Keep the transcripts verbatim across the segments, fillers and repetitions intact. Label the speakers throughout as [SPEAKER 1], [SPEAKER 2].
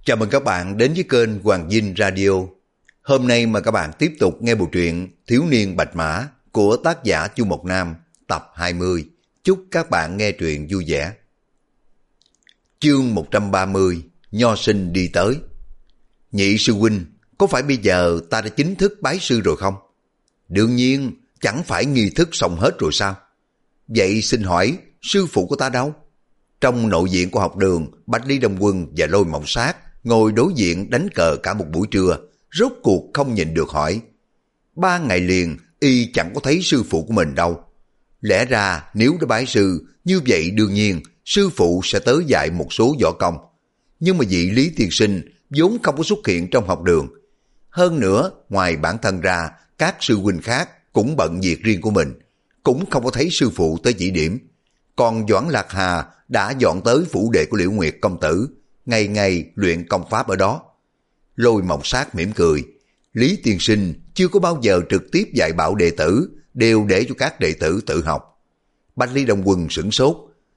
[SPEAKER 1] Chào mừng các bạn đến với kênh Hoàng Vinh Radio. Hôm nay mà các bạn tiếp tục nghe bộ truyện Thiếu niên Bạch Mã của tác giả Chu Mộc Nam tập hai mươi. Chúc các bạn nghe truyện vui vẻ. Chương một trăm ba mươi, Nho sinh đi tới. Nhị sư huynh, có phải bây giờ ta đã chính thức bái sư rồi không? Đương nhiên, chẳng phải nghi thức xong hết rồi sao? Vậy xin hỏi, sư phụ của ta đâu? Trong nội viện của học đường, Bạch Ly Đồng Quân và Lôi Mộng Sát ngồi đối diện đánh cờ cả một buổi trưa, rốt cuộc không nhịn được hỏi. Ba ngày liền, y chẳng có thấy sư phụ của mình đâu. Lẽ ra nếu đã bái sư, như vậy đương nhiên sư phụ sẽ tới dạy một số võ công. Nhưng mà vị Lý tiên sinh vốn không có xuất hiện trong học đường. Hơn nữa, ngoài bản thân ra, các sư huynh khác cũng bận việc riêng của mình, cũng không có thấy sư phụ tới chỉ điểm. Còn Doãn Lạc Hà đã dọn tới phủ đệ của Liễu Nguyệt công tử, ngày ngày luyện công pháp ở đó. Lôi Mộng Sát mỉm cười. Lý tiên sinh chưa có bao giờ trực tiếp dạy bảo đệ tử, đều để cho các đệ tử tự học. Bạch Ly Đồng Quân sửng sốt.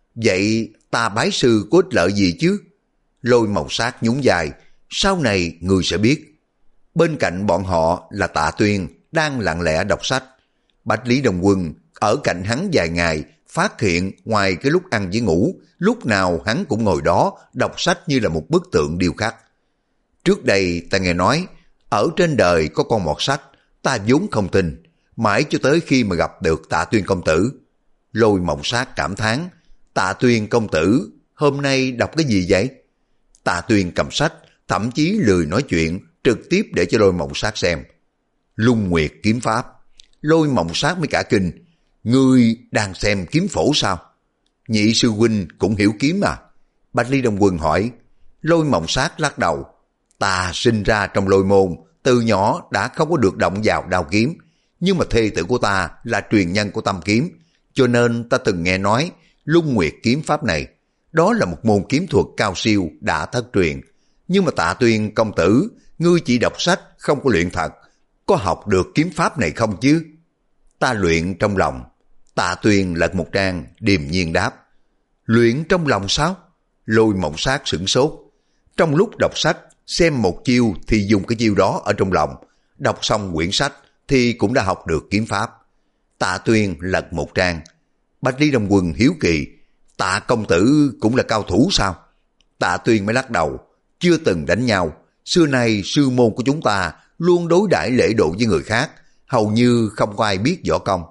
[SPEAKER 1] Vậy ta bái sư có ích lợi gì chứ? Lôi Mộng Sát nhún vai. Sau này người sẽ biết. Bên cạnh bọn họ là Tạ Tuyên đang lặng lẽ đọc sách. Bạch Lý Đồng Quân ở cạnh hắn vài ngày, phát hiện ngoài cái lúc ăn với ngủ, lúc nào hắn cũng ngồi đó đọc sách như là một bức tượng điêu khắc. Trước đây ta nghe nói, ở trên đời có con mọt sách, ta vốn không tin, mãi cho tới khi mà gặp được Tạ Tuyên công tử. Lôi Mộng Sát cảm thán, Tạ Tuyên công tử hôm nay đọc cái gì vậy? Tạ Tuyên cầm sách, thậm chí lười nói chuyện, trực tiếp để cho Lôi Mộng Sát xem. Lung Nguyệt kiếm pháp. Lôi Mộng Sát mới cả kinh. Ngươi đang xem kiếm phổ sao? Nhị sư huynh cũng hiểu kiếm à? Bạch Ly Đồng Quân hỏi. Lôi Mộng Sát lắc đầu. Ta sinh ra trong lôi môn, từ nhỏ đã không có được động vào đao kiếm, nhưng mà thê tử của ta là truyền nhân của tâm kiếm, cho nên ta từng nghe nói Lung Nguyệt kiếm pháp này, đó là một môn kiếm thuật cao siêu đã thất truyền. Nhưng mà Tạ Tuyên công tử, ngươi chỉ đọc sách không có luyện thật, có học được kiếm pháp này không chứ? Ta luyện trong lòng. Tạ Tuyên lật một trang, điềm nhiên đáp. Luyện trong lòng sao? Lôi Mộng Sát sửng sốt. Trong lúc đọc sách, xem một chiêu thì dùng cái chiêu đó ở trong lòng. Đọc xong quyển sách thì cũng đã học được kiếm pháp. Tạ Tuyên lật một trang. Bạch Lý Đồng Quân hiếu kỳ. Tạ công tử cũng là cao thủ sao? Tạ Tuyên mới lắc đầu. Chưa từng đánh nhau. Xưa nay sư môn của chúng ta luôn đối đãi lễ độ với người khác, hầu như không có ai biết võ công.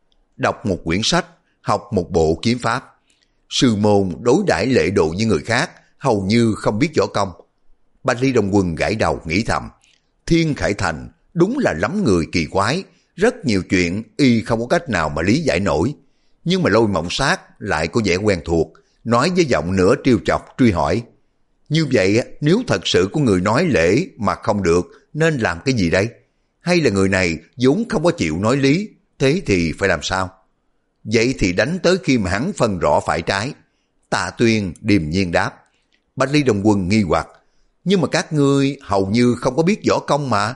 [SPEAKER 1] Đọc một quyển sách, học một bộ kiếm pháp. Sư môn đối đãi lễ độ với người khác, hầu như không biết võ công. Bạch Ly Đồng Quân gãi đầu nghĩ thầm. Thiên Khải Thành đúng là lắm người kỳ quái, rất nhiều chuyện y không có cách nào mà lý giải nổi. Nhưng mà Lôi Mộng Sát lại có vẻ quen thuộc, nói với giọng nửa trêu chọc truy hỏi. Như vậy nếu thật sự có người nói lễ mà không được, nên làm cái gì đây? Hay là người này vốn không có chịu nói lý, thế thì phải làm sao? Vậy thì đánh tới khi mà hắn phân rõ phải trái. Tạ Tuyên điềm nhiên đáp. Bạch Ly Đồng Quân nghi hoặc. Nhưng mà các ngươi hầu như không có biết võ công mà.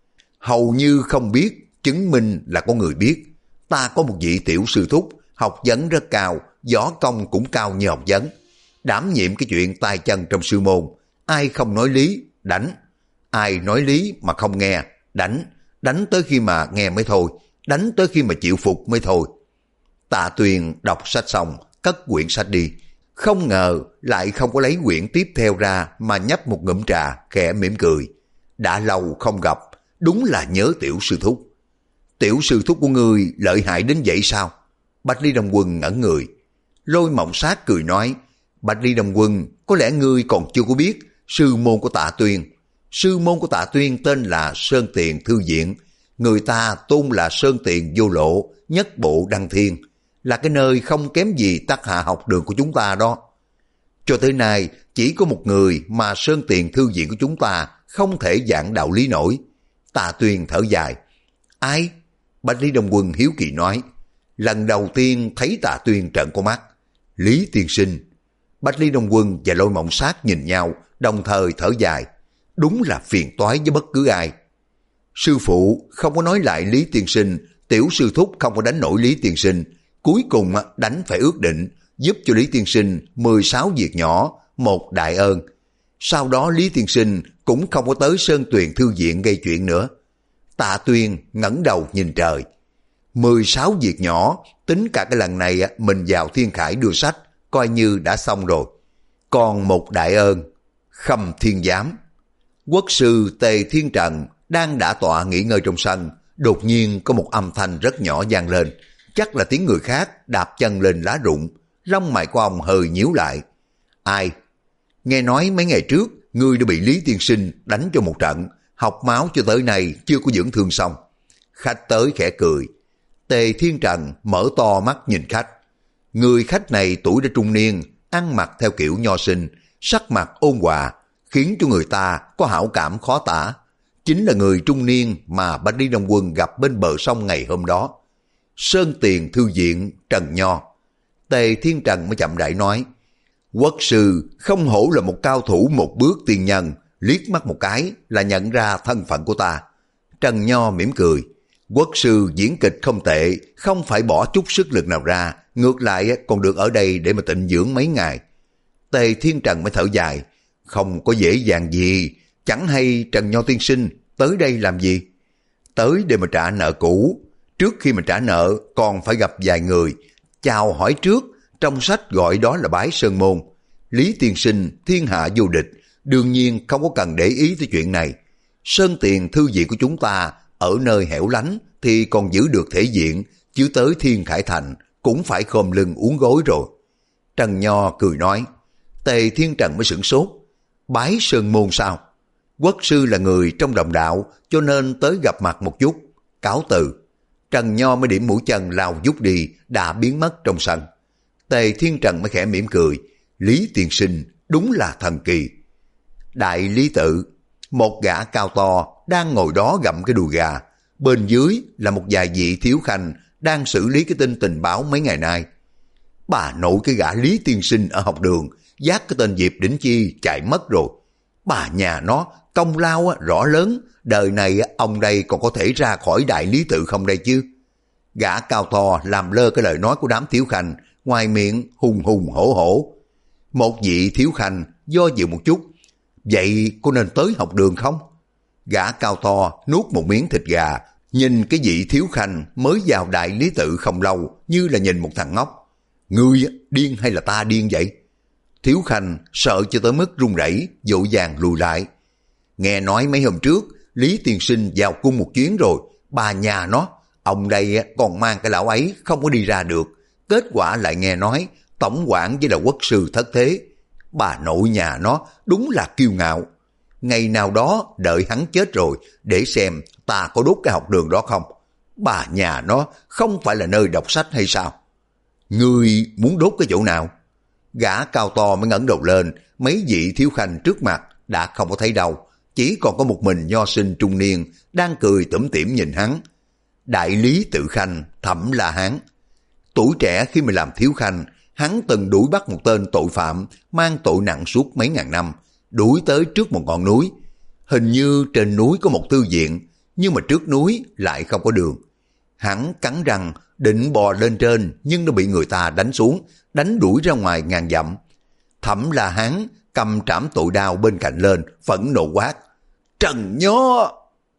[SPEAKER 1] Hầu như không biết, chứng minh là có người biết. Ta có một vị tiểu sư thúc, học vấn rất cao, võ công cũng cao như học vấn. Đảm nhiệm cái chuyện tay chân trong sư môn. Ai không nói lý, đánh. Ai nói lý mà không nghe, đánh. Đánh tới khi mà nghe mới thôi, đánh tới khi mà chịu phục mới thôi. Tạ Tuyên đọc sách xong, cất quyển sách đi. Không ngờ lại không có lấy quyển tiếp theo ra mà nhấp một ngụm trà, khẽ mỉm cười. Đã lâu không gặp, đúng là nhớ tiểu sư thúc. Tiểu sư thúc của ngươi lợi hại đến vậy sao? Bạch Ly Đồng Quân ngẩn người. Lôi Mộng Sát cười nói. Bạch Ly Đồng Quân, có lẽ ngươi còn chưa có biết sư môn của Tạ Tuyên. Sư môn của Tạ Tuyên tên là Sơn Tiền Thư Viện. Người ta tôn là Sơn Tiền Vô Lộ, nhất bộ đăng thiên, là cái nơi không kém gì Tắc Hạ học đường của chúng ta đó. Cho tới nay, chỉ có một người mà Sơn Tiền Thư Viện của chúng ta không thể giảng đạo lý nổi. Tạ Tuyên thở dài. Ai? Bạch Lý Đồng Quân hiếu kỳ nói. Lần đầu tiên thấy Tạ Tuyên trợn con mắt. Lý tiên sinh. Bạch Ly Đồng Quân và Lôi Mộng Sát nhìn nhau, đồng thời thở dài. Đúng là phiền toái với bất cứ ai. Sư phụ không có nói lại Lý tiên sinh, tiểu sư thúc không có đánh nổi Lý tiên sinh. Cuối cùng đánh phải ước định, giúp cho Lý tiên sinh mười sáu việc nhỏ, một đại ơn. Sau đó Lý Tiên Sinh cũng không có tới Sơn Tuyền Thư Viện gây chuyện nữa. Tạ Tuyên ngẩng đầu nhìn trời. mười sáu việc nhỏ, tính cả cái lần này mình vào Thiên Khải đưa sách, coi như đã xong rồi. Còn một đại ơn, Khâm Thiên Giám. Quốc sư Tề Thiên Trần đang đả tọa nghỉ ngơi trong sân, đột nhiên có một âm thanh rất nhỏ vang lên, chắc là tiếng người khác đạp chân lên lá rụng. Lông mày của ông hơi nhíu lại. Ai? Nghe nói mấy ngày trước ngươi đã bị Lý Tiên Sinh đánh cho một trận, học máu cho tới nay chưa có dưỡng thương xong. Khách tới khẽ cười. Tề Thiên Trần mở to mắt nhìn khách. Người khách này tuổi đã trung niên, ăn mặc theo kiểu nho sinh, sắc mặt ôn hòa, khiến cho người ta có hảo cảm khó tả. Chính là người trung niên mà Bạch Lý Đông Quân gặp bên bờ sông ngày hôm đó. Sơn Tiền Thư Viện Trần Nho. Tề Thiên Trần mới chậm rãi nói, quốc sư không hổ là một cao thủ một bước tiên nhân, liếc mắt một cái là nhận ra thân phận của ta. Trần Nho mỉm cười, quốc sư diễn kịch không tệ, không phải bỏ chút sức lực nào ra, ngược lại còn được ở đây để mà tịnh dưỡng mấy ngày. Tề Thiên Trần mới thở dài, không có dễ dàng gì, chẳng hay Trần Nho tiên sinh tới đây làm gì? Tới để mà trả nợ cũ, trước khi mà trả nợ còn phải gặp vài người, chào hỏi trước, trong sách gọi đó là bái sơn môn. Lý tiên sinh thiên hạ vô địch, đương nhiên không có cần để ý tới chuyện này. Sơn Tiền Thư Viện của chúng ta ở nơi hẻo lánh thì còn giữ được thể diện, chứ tới Thiên Khải Thành cũng phải khom lưng uốn gối rồi. Trần Nho cười nói. Tề Thiên Trần mới sửng sốt. Bái sơn môn sao? Quốc sư là người trong đồng đạo, cho nên tới gặp mặt một chút. Cáo từ. Trần Nho mới điểm mũi chân lao vút đi, đã biến mất trong sân. Tề Thiên Trần mới khẽ mỉm cười. Lý tiên sinh đúng là thần kỳ. Đại lý tự, một gã cao to đang ngồi đó gặm cái đùi gà. Bên dưới là một vài vị thiếu khanh đang xử lý cái tin tình báo mấy ngày nay. Bà nội cái gã Lý tiên sinh ở học đường, dắt cái tên Diệp Đỉnh Chi chạy mất rồi. Bà nhà nó công lao rõ lớn, đời này ông đây còn có thể ra khỏi đại lý tự không đây chứ? Gã cao to làm lơ cái lời nói của đám thiếu khanh, ngoài miệng hùng hùng hổ hổ. Một vị thiếu khanh do dự một chút, vậy có nên tới học đường không? Gã cao to nuốt một miếng thịt gà, nhìn cái vị thiếu khanh mới vào đại lý tự không lâu như là nhìn một thằng ngốc. Ngươi điên hay là ta điên vậy? Thiếu khanh sợ cho tới mức run rẩy, vội vàng lùi lại. Nghe nói mấy hôm trước Lý tiên sinh vào cung một chuyến rồi, bà nhà nó, ông đây còn mang cái lão ấy không có đi ra được. Kết quả lại nghe nói tổng quản với là quốc sư thất thế. Bà nội nhà nó đúng là kiêu ngạo. Ngày nào đó đợi hắn chết rồi để xem ta có đốt cái học đường đó không. Bà nhà nó không phải là nơi đọc sách hay sao? Ngươi muốn đốt cái chỗ nào? Gã cao to mới ngẩng đầu lên, mấy vị thiếu khanh trước mặt đã không có thấy đâu, chỉ còn có một mình nho sinh trung niên đang cười tủm tỉm nhìn hắn. Đại lý tự khanh Thẩm La Hán. Tuổi trẻ khi mà làm thiếu khanh, hắn từng đuổi bắt một tên tội phạm mang tội nặng suốt mấy ngàn năm, đuổi tới trước một ngọn núi. Hình như trên núi có một tư viện, nhưng mà trước núi lại không có đường. Hắn cắn răng định bò lên trên, nhưng nó bị người ta đánh xuống, đánh đuổi ra ngoài ngàn dặm. Thẩm La Hán cầm trảm tội đao bên cạnh lên, phẫn nộ quát. Trần Nho!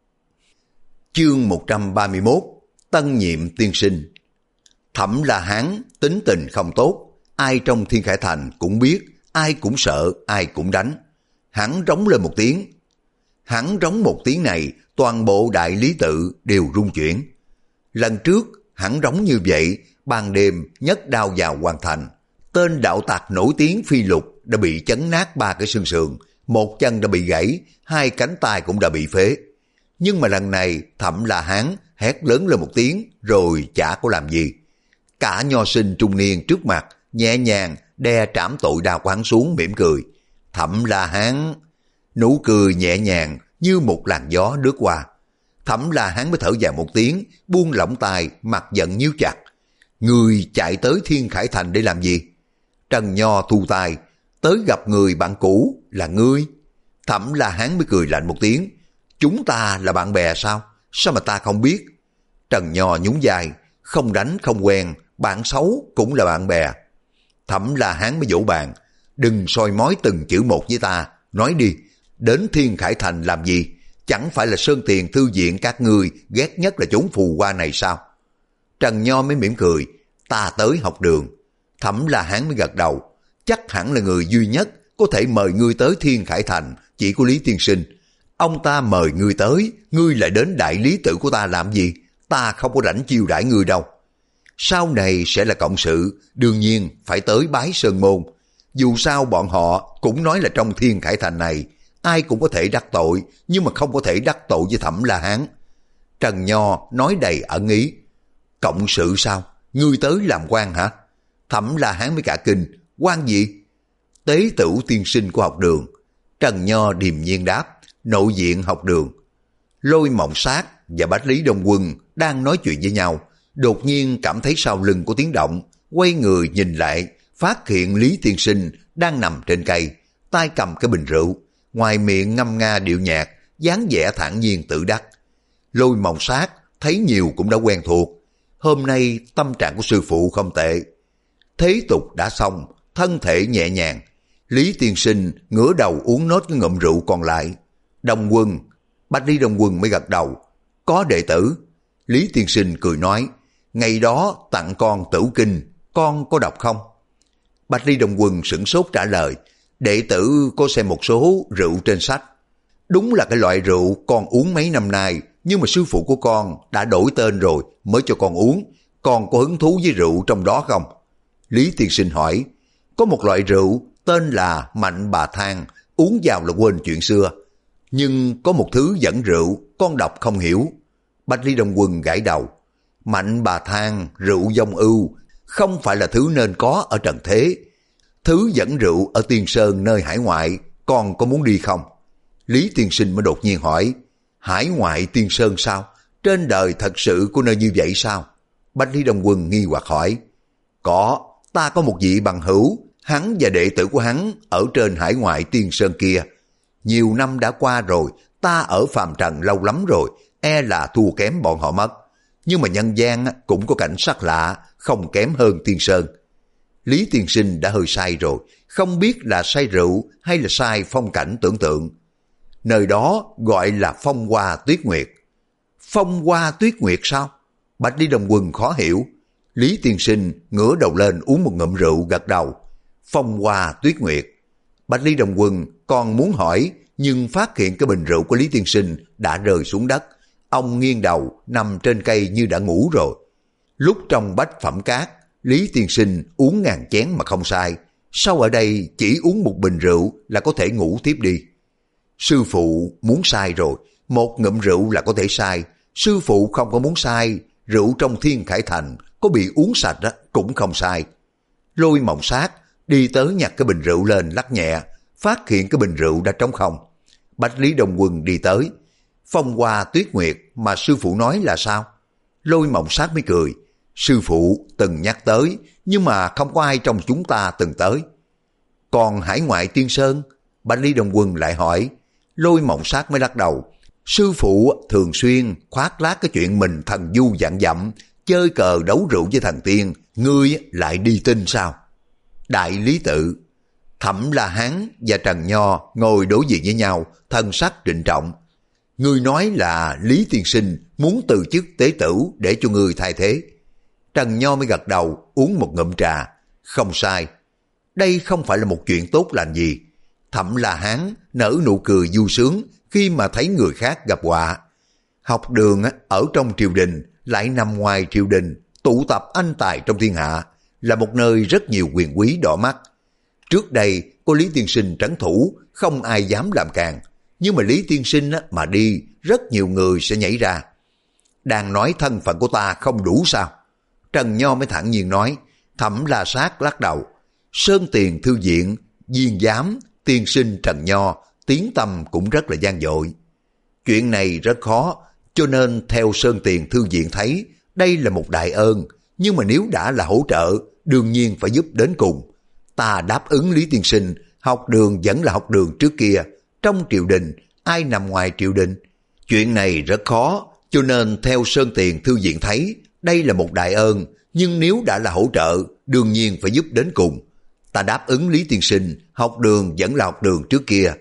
[SPEAKER 1] Chương một trăm ba mươi mốt. Tân nhiệm tiên sinh. Thẩm La Hán tính tình không tốt, ai trong Thiên Khải Thành cũng biết, ai cũng sợ, ai cũng đánh. Hắn rống lên một tiếng. Hắn rống một tiếng này, toàn bộ đại lý tự đều rung chuyển. Lần trước hắn rống như vậy, ban đêm nhấc đao vào hoàn thành. Tên đạo tặc nổi tiếng Phi Lục đã bị chấn nát ba cái xương sườn, một chân đã bị gãy, hai cánh tay cũng đã bị phế. Nhưng mà lần này Thẩm La Hán hét lớn lên một tiếng rồi chả có làm gì. Cả nho sinh trung niên trước mặt nhẹ nhàng đè trảm tội đao của hắn xuống, mỉm cười. Thẩm La Hán, nụ cười nhẹ nhàng như một làn gió lướt qua. Thẩm La Hán mới thở dài một tiếng, buông lỏng tay, mặt giận nhíu chặt. Người chạy tới Thiên Khải Thành để làm gì? Trần Nho thu tay, tới gặp người bạn cũ là ngươi. Thẩm La Hán mới cười lạnh một tiếng. Chúng ta là bạn bè sao? Sao mà ta không biết? Trần Nho nhún vai, không đánh không quen, bạn xấu cũng là bạn bè. Thẩm La Hán mới vỗ bàn, đừng soi mói từng chữ một với ta, nói đi, đến Thiên Khải Thành làm gì? Chẳng phải là Sơn Tiền Thư Viện các ngươi ghét nhất là chốn phù hoa này sao? Trần Nho mới mỉm cười, ta tới học đường. Thẩm La Hán mới gật đầu, chắc hẳn là người duy nhất có thể mời ngươi tới Thiên Khải Thành, chỉ có Lý tiên sinh. Ông ta mời ngươi tới, ngươi lại đến đại lý tự của ta làm gì? Ta không có rảnh chiêu đãi ngươi đâu. Sau này sẽ là cộng sự, đương nhiên phải tới bái sơn môn. Dù sao bọn họ cũng nói là trong Thiên Khải Thành này, ai cũng có thể đắc tội, nhưng mà không có thể đắc tội với Thẩm La Hán. Trần Nho nói đầy ẩn ý. Cộng sự sao? Ngươi tới làm quan hả? Thẩm La Hán mới cả kinh, quan gì? Tế tửu tiên sinh của học đường. Trần Nho điềm nhiên đáp, nội diện học đường. Lôi Mộng Sát và Bách Lý Đông Quân đang nói chuyện với nhau, đột nhiên cảm thấy sau lưng có tiếng động, quay người nhìn lại, phát hiện Lý tiên sinh đang nằm trên cây, tay cầm cái bình rượu, ngoài miệng ngâm nga điệu nhạc, dáng vẻ thản nhiên tự đắc. Lôi Mộng Sát thấy nhiều cũng đã quen thuộc, hôm nay tâm trạng của sư phụ không tệ. Thế tục đã xong, thân thể nhẹ nhàng, Lý tiên sinh ngửa đầu uống nốt cái ngụm rượu còn lại. Đông Quân, Bách Lý Đông Quân mới gật đầu, có đệ tử. Lý tiên sinh cười nói, ngày đó tặng con Tử Kinh, con có đọc không? Bách Lý Đông Quân sửng sốt trả lời, đệ tử có xem một số rượu trên sách. Đúng là cái loại rượu con uống mấy năm nay, nhưng mà sư phụ của con đã đổi tên rồi mới cho con uống. Con có hứng thú với rượu trong đó không? Lý tiên sinh hỏi, có một loại rượu tên là Mạnh Bà Thang, uống vào là quên chuyện xưa. Nhưng có một thứ dẫn rượu, con đọc không hiểu. Bách Lý Đông Quân gãi đầu, Mạnh Bà Thang, rượu dông ưu, không phải là thứ nên có ở trần thế. Thứ dẫn rượu ở Tiên Sơn nơi hải ngoại, con có muốn đi không? Lý tiên sinh mới đột nhiên hỏi, hải ngoại Tiên Sơn sao? Trên đời thật sự có nơi như vậy sao? Bách Lý Đông Quân nghi hoặc hỏi, có, ta có một vị bằng hữu, hắn và đệ tử của hắn ở trên hải ngoại Tiên Sơn kia. Nhiều năm đã qua rồi, ta ở phàm trần lâu lắm rồi, e là thua kém bọn họ mất. Nhưng mà nhân gian cũng có cảnh sắc lạ, không kém hơn Tiên Sơn. Lý tiên sinh đã hơi say rồi, không biết là say rượu hay là say phong cảnh tưởng tượng. Nơi đó gọi là Phong Hoa Tuyết Nguyệt. Phong Hoa Tuyết Nguyệt sao? Bách Lý Đông Quân khó hiểu. Lý tiên sinh ngửa đầu lên uống một ngụm rượu gật đầu. Phong Hoa Tuyết Nguyệt. Bách Lý Đông Quân còn muốn hỏi, nhưng phát hiện cái bình rượu của Lý tiên sinh đã rơi xuống đất. Ông nghiêng đầu nằm trên cây như đã ngủ rồi. Lúc trong Bách Phẩm Cát, Lý tiên sinh uống ngàn chén mà không sai. Sao ở đây chỉ uống một bình rượu là có thể ngủ tiếp đi? Sư phụ muốn sai rồi, một ngụm rượu là có thể sai. Sư phụ không có muốn sai, rượu trong Thiên Khải Thành có bị uống sạch đó, cũng không sai. Lôi Mộng Sát đi tới nhặt cái bình rượu lên lắc nhẹ, phát hiện cái bình rượu đã trống không. Bách Lý Đông Quân đi tới, Phong Hoa Tuyết Nguyệt mà sư phụ nói là sao? Lôi Mộng Sát mới cười, sư phụ từng nhắc tới, nhưng mà không có ai trong chúng ta từng tới. Còn hải ngoại Tiên Sơn? Bách Lý Đông Quân lại hỏi. Lôi Mộng Sát mới lắc đầu, sư phụ thường xuyên khoác lác cái chuyện mình thần du vạn dặm, chơi cờ đấu rượu với thần tiên, ngươi lại đi tin sao? Đại lý tự. Thẩm La Hán và Trần Nho ngồi đối diện với nhau, thân sắc trịnh trọng. Ngươi nói là Lý tiên sinh muốn từ chức tế tửu để cho ngươi thay thế. Trần Nho mới gật đầu, uống một ngụm trà. Không sai, đây không phải là một chuyện tốt lành gì. Thẩm La Hán nở nụ cười vui sướng khi mà thấy người khác gặp họa. Học đường ở trong triều đình, lại nằm ngoài triều đình, tụ tập anh tài trong thiên hạ, là một nơi rất nhiều quyền quý đỏ mắt. Trước đây có Lý tiên sinh trấn thủ, không ai dám làm càn, nhưng mà Lý tiên sinh mà đi, rất nhiều người sẽ nhảy ra. Đang nói thân phận của ta không đủ sao? Trần Nho mới thản nhiên nói. Thẩm La Sát lắc đầu. Sơn Tiền Thư Viện, viên giám, tiên sinh Trần Nho, tiếng tăm cũng rất là gian dội. Chuyện này rất khó, cho nên theo Sơn Tiền Thư Viện thấy, đây là một đại ơn, nhưng mà nếu đã là hỗ trợ, đương nhiên phải giúp đến cùng. Ta đáp ứng Lý tiên sinh, học đường vẫn là học đường trước kia, trong triều đình, ai nằm ngoài triều đình. Chuyện này rất khó, cho nên theo Sơn Tiền Thư Viện thấy, đây là một đại ơn, nhưng nếu đã là hỗ trợ, đương nhiên phải giúp đến cùng. Ta đáp ứng Lý tiên sinh, học đường vẫn là học đường trước kia.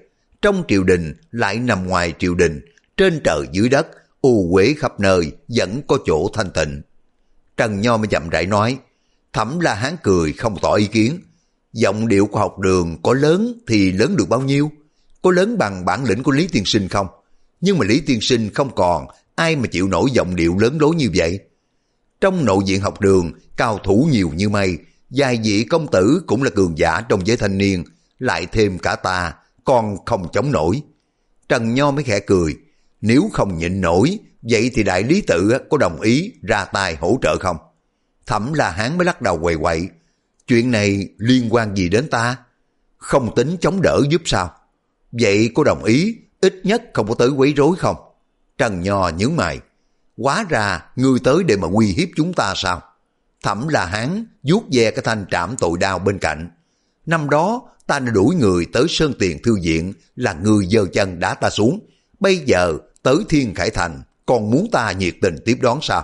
[SPEAKER 1] trong triều đình lại nằm ngoài triều đình, trên trời dưới đất, u uế khắp nơi, vẫn có chỗ thanh tịnh. Trần Nho mới chậm rãi nói. Thẩm La Hán cười không tỏ ý kiến. Giọng điệu của học đường có lớn thì lớn được bao nhiêu? Có lớn bằng bản lĩnh của Lý Tiên Sinh không? Nhưng mà Lý Tiên Sinh không còn, ai mà chịu nổi giọng điệu lớn lối như vậy? Trong nội viện học đường, cao thủ nhiều như mây, vài vị công tử cũng là cường giả trong giới thanh niên, lại thêm cả ta, còn không chống nổi. Trần Nho mới khẽ cười. Nếu không nhịn nổi, vậy thì đại lý tự có đồng ý ra tay hỗ trợ không? Thẩm La Hán mới lắc đầu quầy quậy. Chuyện này liên quan gì đến ta? Không tính chống đỡ giúp sao? Vậy có đồng ý, ít nhất không có tới quấy rối không? Trần Nho nhướng mày. Hóa ra ngươi tới để mà uy hiếp chúng ta sao? Thẩm La Hán vuốt ve cái thanh trảm tội đao bên cạnh. Năm đó ta đã đuổi người tới Sơn Tiền Thư Viện là người giơ chân đá ta xuống. Bây giờ tới Thiên Khải Thành còn muốn ta nhiệt tình tiếp đón sao?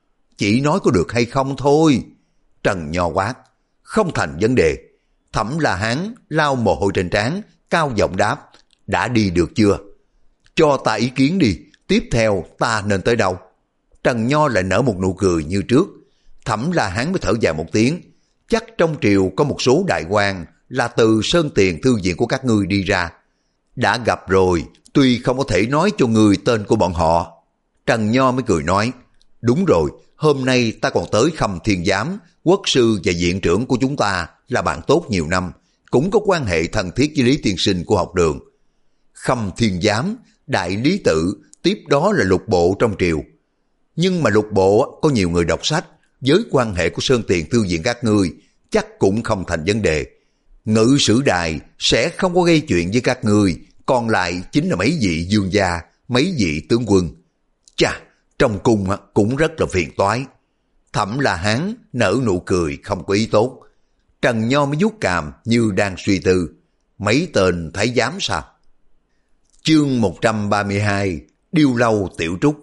[SPEAKER 1] Chỉ nói có được hay không thôi. Trần Nho quát. Không thành vấn đề. Thẩm La Hán lau mồ hôi trên trán, cao giọng đáp. Đã đi được chưa? Cho ta ý kiến đi, tiếp theo ta nên tới đâu? Trần Nho lại nở một nụ cười như trước. Thẩm La Hán mới thở dài một tiếng. Chắc trong triều có một số đại quan là từ Sơn Tiền Thư Viện của các ngươi đi ra. Đã gặp rồi, tuy không có thể nói cho người tên của bọn họ. Trần Nho mới cười nói. Đúng rồi, hôm nay ta còn tới Khâm Thiên Giám, quốc sư và viện trưởng của chúng ta là bạn tốt nhiều năm, cũng có quan hệ thân thiết với Lý Tiên Sinh của học đường. Khâm Thiên Giám, đại lý tự, tiếp đó là lục bộ trong triều. Nhưng mà lục bộ có nhiều người đọc sách, với quan hệ của Sơn Tiền Thư Viện các ngươi chắc cũng không thành vấn đề. Ngự sử đài sẽ không có gây chuyện với các ngươi, còn lại chính là mấy vị vương gia, mấy vị tướng quân. Chà, trong cung cũng rất là phiền toái. Thẩm La Hán nở nụ cười không có ý tốt. Trần Nho mới vuốt cằm như đang suy tư. Mấy tên thái giám sao? Chương một trăm ba mươi hai. Điêu lâu tiểu trúc.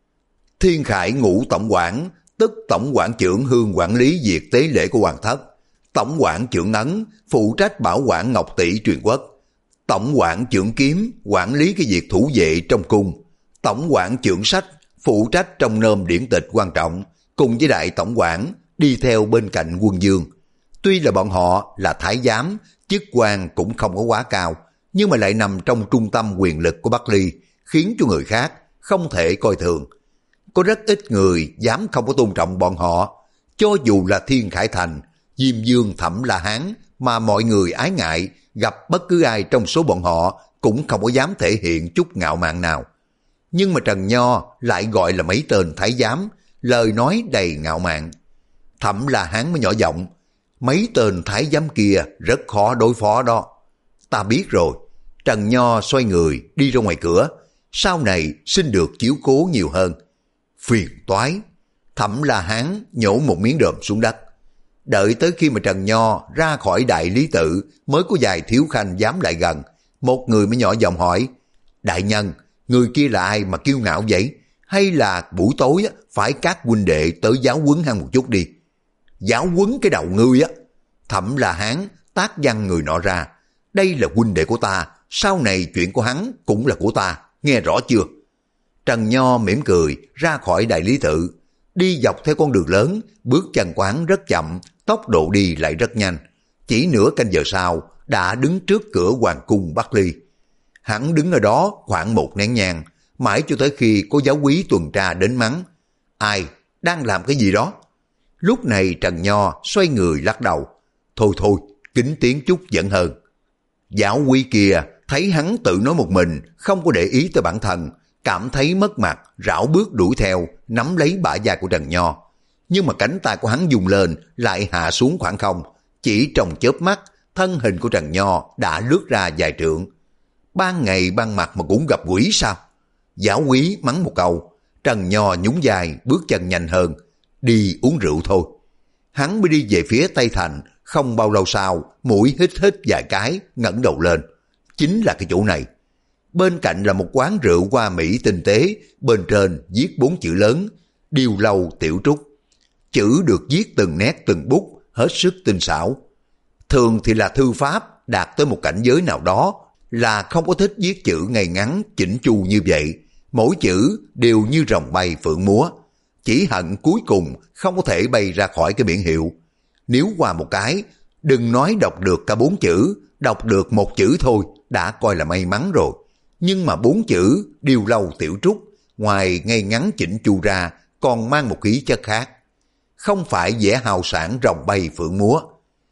[SPEAKER 1] Thiên Khải ngũ tổng quản, tức tổng quản trưởng hương quản lý việc tế lễ của hoàng thất. Tổng quản trưởng ấn, phụ trách bảo quản ngọc tỷ truyền quốc. Tổng quản trưởng kiếm, quản lý cái việc thủ vệ trong cung. Tổng quản trưởng sách, phụ trách trong nôm điển tịch quan trọng, cùng với đại tổng quản đi theo bên cạnh quân dương. Tuy là bọn họ là thái giám, chức quan cũng không có quá cao, nhưng mà lại nằm trong trung tâm quyền lực của Bắc Ly, khiến cho người khác không thể coi thường. Có rất ít người dám không có tôn trọng bọn họ, cho dù là Thiên Khải Thành, Diêm Vương Thẩm La Hán mà mọi người ái ngại, gặp bất cứ ai trong số bọn họ cũng không có dám thể hiện chút ngạo mạn nào. Nhưng mà Trần Nho lại gọi là mấy tên thái giám, lời nói đầy ngạo mạn. Thẩm La Hán mới nhỏ giọng, mấy tên thái giám kia rất khó đối phó đó. Ta biết rồi. Trần Nho xoay người đi ra ngoài cửa, sau này xin được chiếu cố nhiều hơn. Phiền toái. Thẩm La Hán nhổ một miếng đờm xuống đất. Đợi tới khi mà Trần Nho ra khỏi đại lý tự mới có vài thiếu khanh dám lại gần. Một người mới nhỏ giọng hỏi, đại nhân, người kia là ai mà kiêu ngạo vậy? Hay là buổi tối phải các huynh đệ tới giáo huấn hắn một chút đi? Giáo huấn cái đầu ngươi á? Thẩm La Hán tát văng người nọ ra. Đây là huynh đệ của ta, sau này chuyện của hắn cũng là của ta, nghe rõ chưa? Trần Nho mỉm cười ra khỏi đại lý tự, đi dọc theo con đường lớn, bước chân quán rất chậm, tốc độ đi lại rất nhanh. Chỉ nửa canh giờ sau đã đứng trước cửa hoàng cung Bắc Ly. Hắn đứng ở đó khoảng một nén nhang, mãi cho tới khi có giáo úy tuần tra đến mắng. Ai đang làm cái gì đó? Lúc này Trần Nho xoay người lắc đầu. Thôi thôi, kính tiếng chút vẫn hơn. Giáo úy kia thấy hắn tự nói một mình, không có để ý tới bản thân, cảm thấy mất mặt, rảo bước đuổi theo, nắm lấy bả vai của Trần Nho. Nhưng mà cánh tay của hắn dùng lên lại hạ xuống khoảng không. Chỉ trong chớp mắt, thân hình của Trần Nho đã lướt ra vài trượng. Ban ngày ban mặt mà cũng gặp quỷ sao? Giáo úy mắng một câu, Trần Nho nhún vai bước chân nhanh hơn, đi uống rượu thôi. Hắn mới đi về phía Tây Thành, không bao lâu sau, mũi hít hít vài cái, ngẩng đầu lên. Chính là cái chỗ này. Bên cạnh là một quán rượu hoa mỹ tinh tế, bên trên viết bốn chữ lớn, Điêu lâu tiểu trúc. Chữ được viết từng nét từng bút, hết sức tinh xảo. Thường thì là thư pháp đạt tới một cảnh giới nào đó, là không có thích viết chữ ngay ngắn, chỉnh chu như vậy. Mỗi chữ đều như rồng bay phượng múa. Chỉ hận cuối cùng không có thể bay ra khỏi cái biển hiệu. Nếu qua một cái, đừng nói đọc được cả bốn chữ, đọc được một chữ thôi đã coi là may mắn rồi. Nhưng mà bốn chữ Điêu Lâu Tiểu Trúc, ngoài ngay ngắn chỉnh chu ra, còn mang một khí chất khác. Không phải vẻ hào sảng rồng bay phượng múa,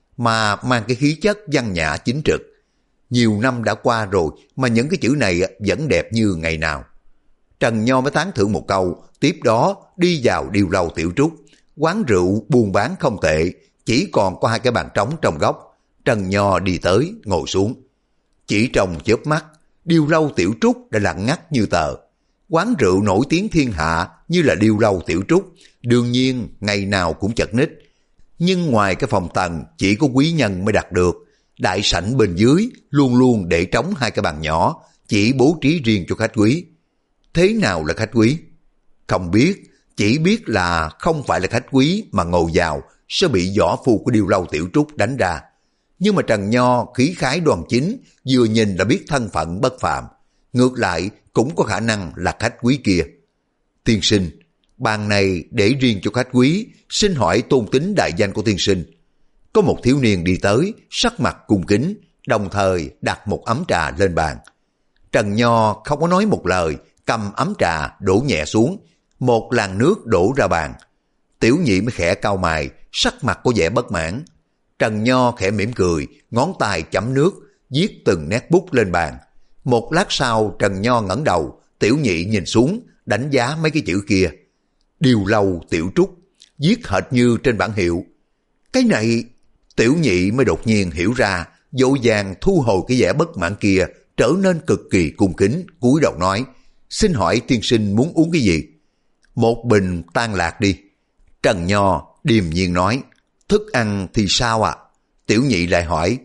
[SPEAKER 1] mà mang cái khí chất văn nhã chính trực. Nhiều năm đã qua rồi mà những cái chữ này vẫn đẹp như ngày nào. Trần Nho mới tán thưởng một câu, tiếp đó đi vào Điêu Lâu Tiểu Trúc. Quán rượu buôn bán không tệ, chỉ còn có hai cái bàn trống trong góc. Trần Nho đi tới, ngồi xuống. Chỉ trong chớp mắt, Điêu Lâu Tiểu Trúc đã lặng ngắt như tờ. Quán rượu nổi tiếng thiên hạ như là Điêu Lâu Tiểu Trúc, đương nhiên ngày nào cũng chật ních. Nhưng ngoài cái phòng tầng chỉ có quý nhân mới đặt được, đại sảnh bên dưới luôn luôn để trống hai cái bàn nhỏ, chỉ bố trí riêng cho khách quý. Thế nào là khách quý? Không biết, chỉ biết là không phải là khách quý mà ngồi vào sẽ bị võ phu của Điêu Lâu Tiểu Trúc đánh ra. Nhưng mà Trần Nho khí khái đoan chính, vừa nhìn đã biết thân phận bất phàm. Ngược lại cũng có khả năng là khách quý kia. Tiên sinh, bàn này để riêng cho khách quý, xin hỏi tôn tính đại danh của tiên sinh. Có một thiếu niên đi tới, sắc mặt cung kính, đồng thời đặt một ấm trà lên bàn. Trần Nho không có nói một lời, cầm ấm trà đổ nhẹ xuống, một làn nước đổ ra bàn. Tiểu nhị mới khẽ cau mày, sắc mặt có vẻ bất mãn. Trần Nho khẽ mỉm cười, ngón tay chấm nước, viết từng nét bút lên bàn. Một lát sau Trần Nho ngẩng đầu, tiểu nhị nhìn xuống, đánh giá mấy cái chữ kia. Điêu Lâu Tiểu Trúc, viết hệt như trên bảng hiệu. Cái này, tiểu nhị mới đột nhiên hiểu ra, vội vàng thu hồi cái vẻ bất mãn kia, trở nên cực kỳ cung kính, cúi đầu nói, xin hỏi tiên sinh muốn uống cái gì? Một bình Tan Lạc đi. Trần Nho điềm nhiên nói, thức ăn thì sao ạ? À? Tiểu nhị lại hỏi,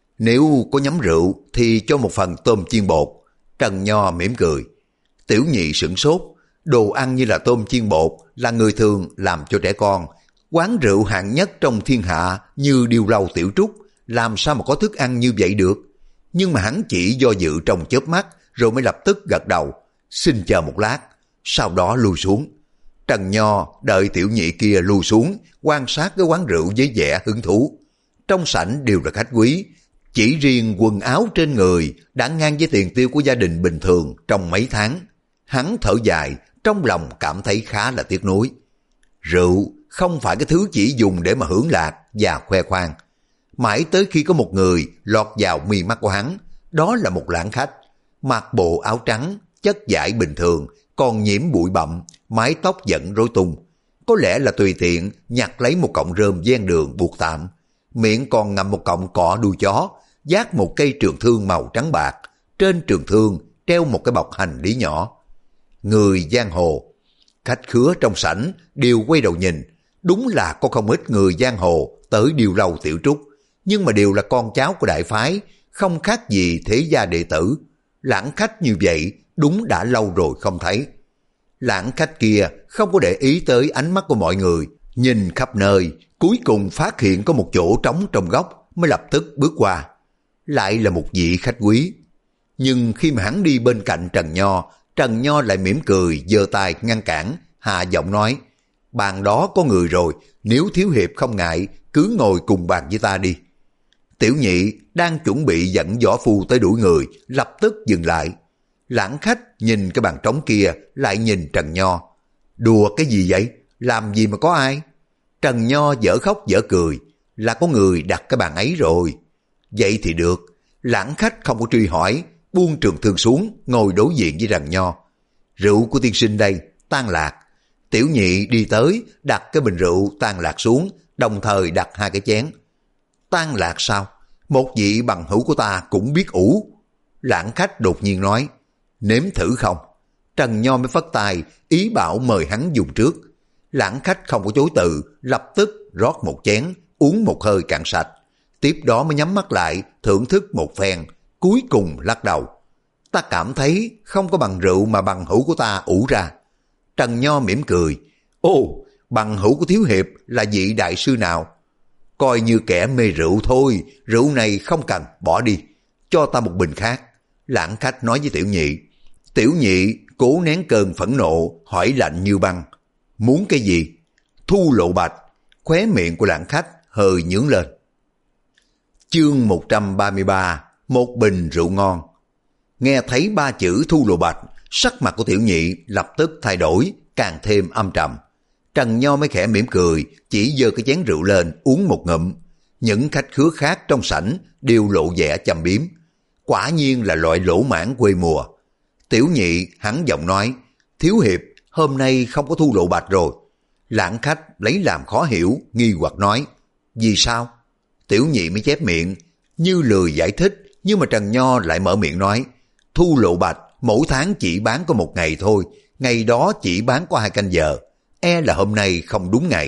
[SPEAKER 1] nếu có nhắm rượu thì cho một phần tôm chiên bột. Trần Nho mỉm cười. Tiểu nhị sửng sốt, đồ ăn như là tôm chiên bột là người thường làm cho trẻ con. Quán rượu hạng nhất trong thiên hạ như Điêu Lâu Tiểu Trúc, làm sao mà có thức ăn như vậy được? Nhưng mà hắn chỉ do dự trong chớp mắt, rồi mới lập tức gật đầu, xin chờ một lát, sau đó lui xuống. Trần Nho đợi tiểu nhị kia lui xuống, quan sát cái quán rượu với vẻ hứng thú. Trong sảnh đều là khách quý, chỉ riêng quần áo trên người đã ngang với tiền tiêu của gia đình bình thường trong mấy tháng. Hắn thở dài, trong lòng cảm thấy khá là tiếc nuối. Rượu không phải cái thứ chỉ dùng để mà hưởng lạc và khoe khoang. Mãi tới khi có một người lọt vào mi mắt của hắn, đó là một lãng khách, mặc bộ áo trắng, chất vải bình thường, còn nhiễm bụi bặm, mái tóc vẫn rối tung. Có lẽ là tùy tiện nhặt lấy một cọng rơm ven đường buộc tạm, miệng còn ngậm một cọng cỏ đuôi chó, vác một cây trường thương màu trắng bạc, trên trường thương treo một cái bọc hành lý nhỏ. Người giang hồ. Khách khứa trong sảnh đều quay đầu nhìn, đúng là có không ít người giang hồ tới Điêu Lâu Tiểu Trúc, nhưng mà đều là con cháu của đại phái, không khác gì thế gia đệ tử. Lãng khách như vậy đúng đã lâu rồi không thấy. Lãng khách kia không có để ý tới ánh mắt của mọi người, nhìn khắp nơi, cuối cùng phát hiện có một chỗ trống trong góc, mới lập tức bước qua. Lại là một vị khách quý. Nhưng khi mà hắn đi bên cạnh Trần Nho, Trần Nho lại mỉm cười, giơ tay ngăn cản, hạ giọng nói, bàn đó có người rồi, nếu thiếu hiệp không ngại, cứ ngồi cùng bàn với ta đi. Tiểu nhị đang chuẩn bị dẫn võ phu tới đuổi người, lập tức dừng lại. Lãng khách nhìn cái bàn trống kia, lại nhìn Trần Nho. Đùa cái gì vậy? Làm gì mà có ai? Trần Nho dở khóc dở cười, là có người đặt cái bàn ấy rồi. Vậy thì được. Lãng khách không có truy hỏi, buông trường thương xuống, ngồi đối diện với Trần Nho. Rượu của tiên sinh đây, Tan Lạc. Tiểu nhị đi tới, đặt cái bình rượu Tan Lạc xuống, đồng thời đặt hai cái chén. Tan Lạc sao? Một vị bằng hữu của ta cũng biết ủ. Lãng khách đột nhiên nói, nếm thử không? Trần Nho mới phất tay, ý bảo mời hắn dùng trước. Lãng khách không có chối từ, lập tức rót một chén, uống một hơi cạn sạch. Tiếp đó mới nhắm mắt lại, thưởng thức một phen, cuối cùng lắc đầu. Ta cảm thấy không có bằng rượu mà bằng hữu của ta ủ ra. Trần Nho mỉm cười, ô, bằng hữu của thiếu hiệp là vị đại sư nào? Coi như kẻ mê rượu thôi, rượu này không cần, bỏ đi, cho ta một bình khác. Lãng khách nói với tiểu nhị. Tiểu nhị cố nén cơn phẫn nộ, hỏi lạnh như băng. Muốn cái gì? Thu lộ bạch. Khóe miệng của lãng khách hơi nhướng lên. Chương một trăm ba mươi ba. Một bình rượu ngon. Nghe thấy ba chữ thu lộ bạch, sắc mặt của tiểu nhị lập tức thay đổi, càng thêm âm trầm. Trần Nho mới khẽ mỉm cười, chỉ giơ cái chén rượu lên uống một ngụm. Những khách khứa khác trong sảnh đều lộ vẻ châm biếm. Quả nhiên là loại lỗ mãn quê mùa. Tiểu nhị hắn giọng nói, thiếu hiệp, hôm nay không có thu lộ bạch rồi. Lãng khách lấy làm khó hiểu, nghi hoặc nói, vì sao? Tiểu nhị mới chép miệng, như lười giải thích, nhưng mà Trần Nho lại mở miệng nói, thu lộ bạch mỗi tháng chỉ bán có một ngày thôi, ngày đó chỉ bán có hai canh giờ, e là hôm nay không đúng ngày.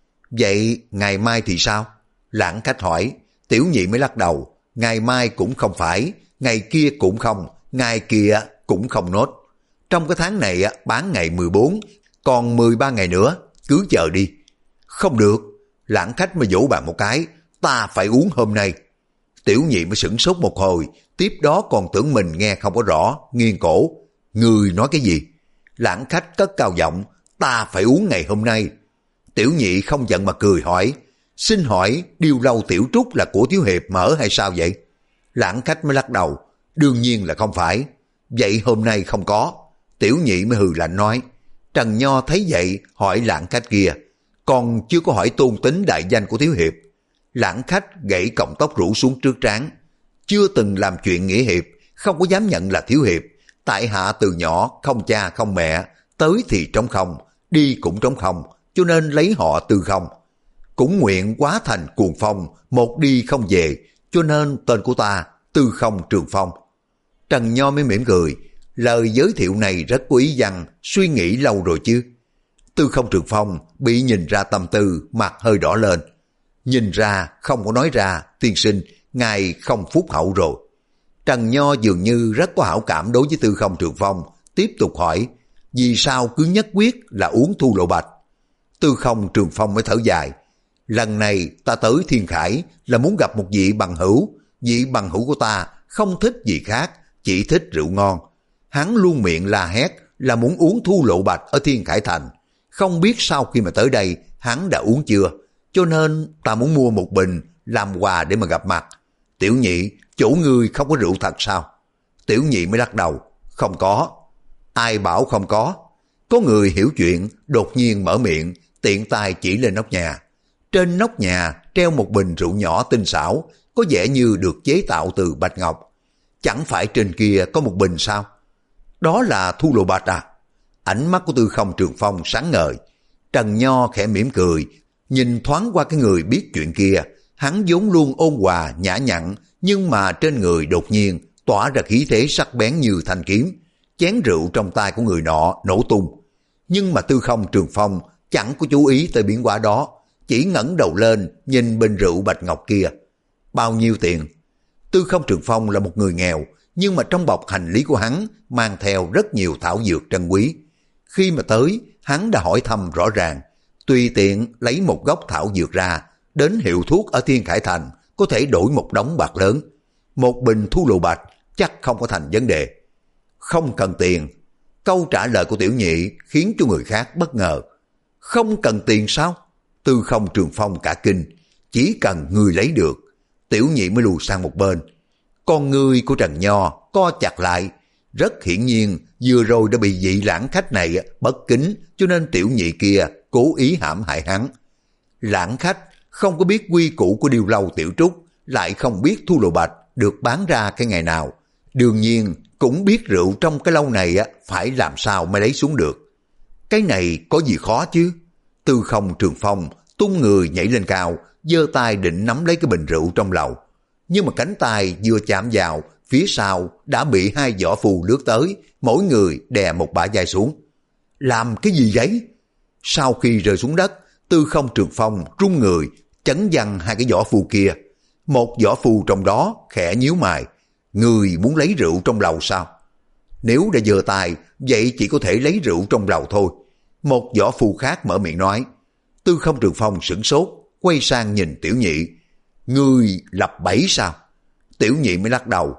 [SPEAKER 1] Vậy ngày mai thì sao? Lãng khách hỏi. Tiểu nhị mới lắc đầu, ngày mai cũng không phải, ngày kia cũng không, ngày kia cũng không nốt. Trong cái tháng này bán ngày mười bốn, còn mười ba ngày nữa, cứ chờ đi. Không được. Lãng khách mới vỗ bàn một cái, ta phải uống hôm nay. Tiểu nhị mới sửng sốt một hồi, tiếp đó còn tưởng mình nghe không có rõ, nghiêng cổ. Người nói cái gì? Lãng khách cất cao giọng, ta phải uống ngày hôm nay. Tiểu nhị không giận mà cười hỏi, xin hỏi điêu lâu tiểu trúc là của thiếu hiệp mở hay sao vậy? Lãng khách mới lắc đầu, đương nhiên là không phải. Vậy hôm nay không có. Tiểu nhị mới hừ lạnh nói. Trần Nho thấy vậy hỏi lãng khách kia, còn chưa có hỏi tôn tính đại danh của thiếu hiệp. Lãng khách gãy cọng tóc rủ xuống trước trán. Chưa từng làm chuyện nghĩa hiệp, không có dám nhận là thiếu hiệp. Tại hạ từ nhỏ không cha không mẹ, tới thì trống không, đi cũng trống không, cho nên lấy họ Tư Không. Cũng nguyện quá thành cuồng phong, một đi không về, cho nên tên của ta Tư Không Trường Phong. Trần Nho mới mỉm cười, lời giới thiệu này rất có ý văn, suy nghĩ lâu rồi chứ. Tư Không Trường Phong bị nhìn ra tâm tư, mặt hơi đỏ lên. Nhìn ra, không có nói ra, tiên sinh, ngài không phúc hậu rồi. Trần Nho dường như rất có hảo cảm đối với Tư Không Trường Phong, tiếp tục hỏi, vì sao cứ nhất quyết là uống thu lộ bạch? Tư Không Trường Phong mới thở dài, lần này ta tới Thiên Khải là muốn gặp một vị bằng hữu, vị bằng hữu của ta không thích gì khác, chỉ thích rượu ngon. Hắn luôn miệng la hét là muốn uống thu lộ bạch ở Thiên Khải Thành, không biết sau khi mà tới đây hắn đã uống chưa, cho nên ta muốn mua một bình làm quà để mà gặp mặt. Tiểu nhị, chỗ ngươi không có rượu thật sao? Tiểu nhị mới lắc đầu, không có. Ai bảo không có? Có người hiểu chuyện đột nhiên mở miệng, tiện tay chỉ lên nóc nhà. Trên nóc nhà treo một bình rượu nhỏ tinh xảo, có vẻ như được chế tạo từ bạch ngọc. Chẳng phải trên kia có một bình sao? Đó là thu lộ bạch à? Ánh mắt của Tư Không Trường Phong sáng ngời. Trần Nho khẽ mỉm cười, nhìn thoáng qua cái người biết chuyện kia. Hắn vốn luôn ôn hòa nhã nhặn, nhưng mà trên người đột nhiên tỏa ra khí thế sắc bén như thanh kiếm. Chén rượu trong tay của người nọ nổ tung. Nhưng mà Tư Không Trường Phong chẳng có chú ý tới biến hóa đó, chỉ ngẩng đầu lên nhìn bình rượu bạch ngọc kia. Bao nhiêu tiền? Tư Không Trường Phong là một người nghèo, nhưng mà trong bọc hành lý của hắn mang theo rất nhiều thảo dược trân quý. Khi mà tới, hắn đã hỏi thăm rõ ràng, tùy tiện lấy một gốc thảo dược ra, đến hiệu thuốc ở Thiên Khải Thành có thể đổi một đống bạc lớn. Một bình thu lộ bạch chắc không có thành vấn đề. Không cần tiền. Câu trả lời của tiểu nhị khiến cho người khác bất ngờ. Không cần tiền sao? Tư Không Trường Phong cả kinh. Chỉ cần người lấy được. Tiểu nhị mới lùi sang một bên. Con ngươi của Trần Nho co chặt lại. Rất hiển nhiên vừa rồi đã bị vị lãng khách này bất kính, cho nên tiểu nhị kia cố ý hãm hại hắn. Lãng khách không có biết quy củ của điêu lâu tiểu trúc, lại không biết thu lộ bạch được bán ra cái ngày nào. Đương nhiên cũng biết rượu trong cái lâu này phải làm sao mới lấy xuống được. Cái này có gì khó chứ? Tư Không Trường Phong tung người nhảy lên cao, giơ tay định nắm lấy cái bình rượu trong lầu. Nhưng mà cánh tay vừa chạm vào, phía sau đã bị hai võ phù lướt tới, mỗi người đè một bả vai xuống. Làm cái gì vậy? Sau khi rơi xuống đất, Tư Không Trường Phong rung người, chấn văng hai cái võ phù kia. Một võ phù trong đó khẽ nhíu mày. Người muốn lấy rượu trong lầu sao? Nếu đã giơ tay, vậy chỉ có thể lấy rượu trong lầu thôi. Một võ phù khác mở miệng nói. Tư Không Trường Phong sửng sốt, quay sang nhìn tiểu nhị. Ngươi lập bẫy sao? Tiểu nhị mới lắc đầu.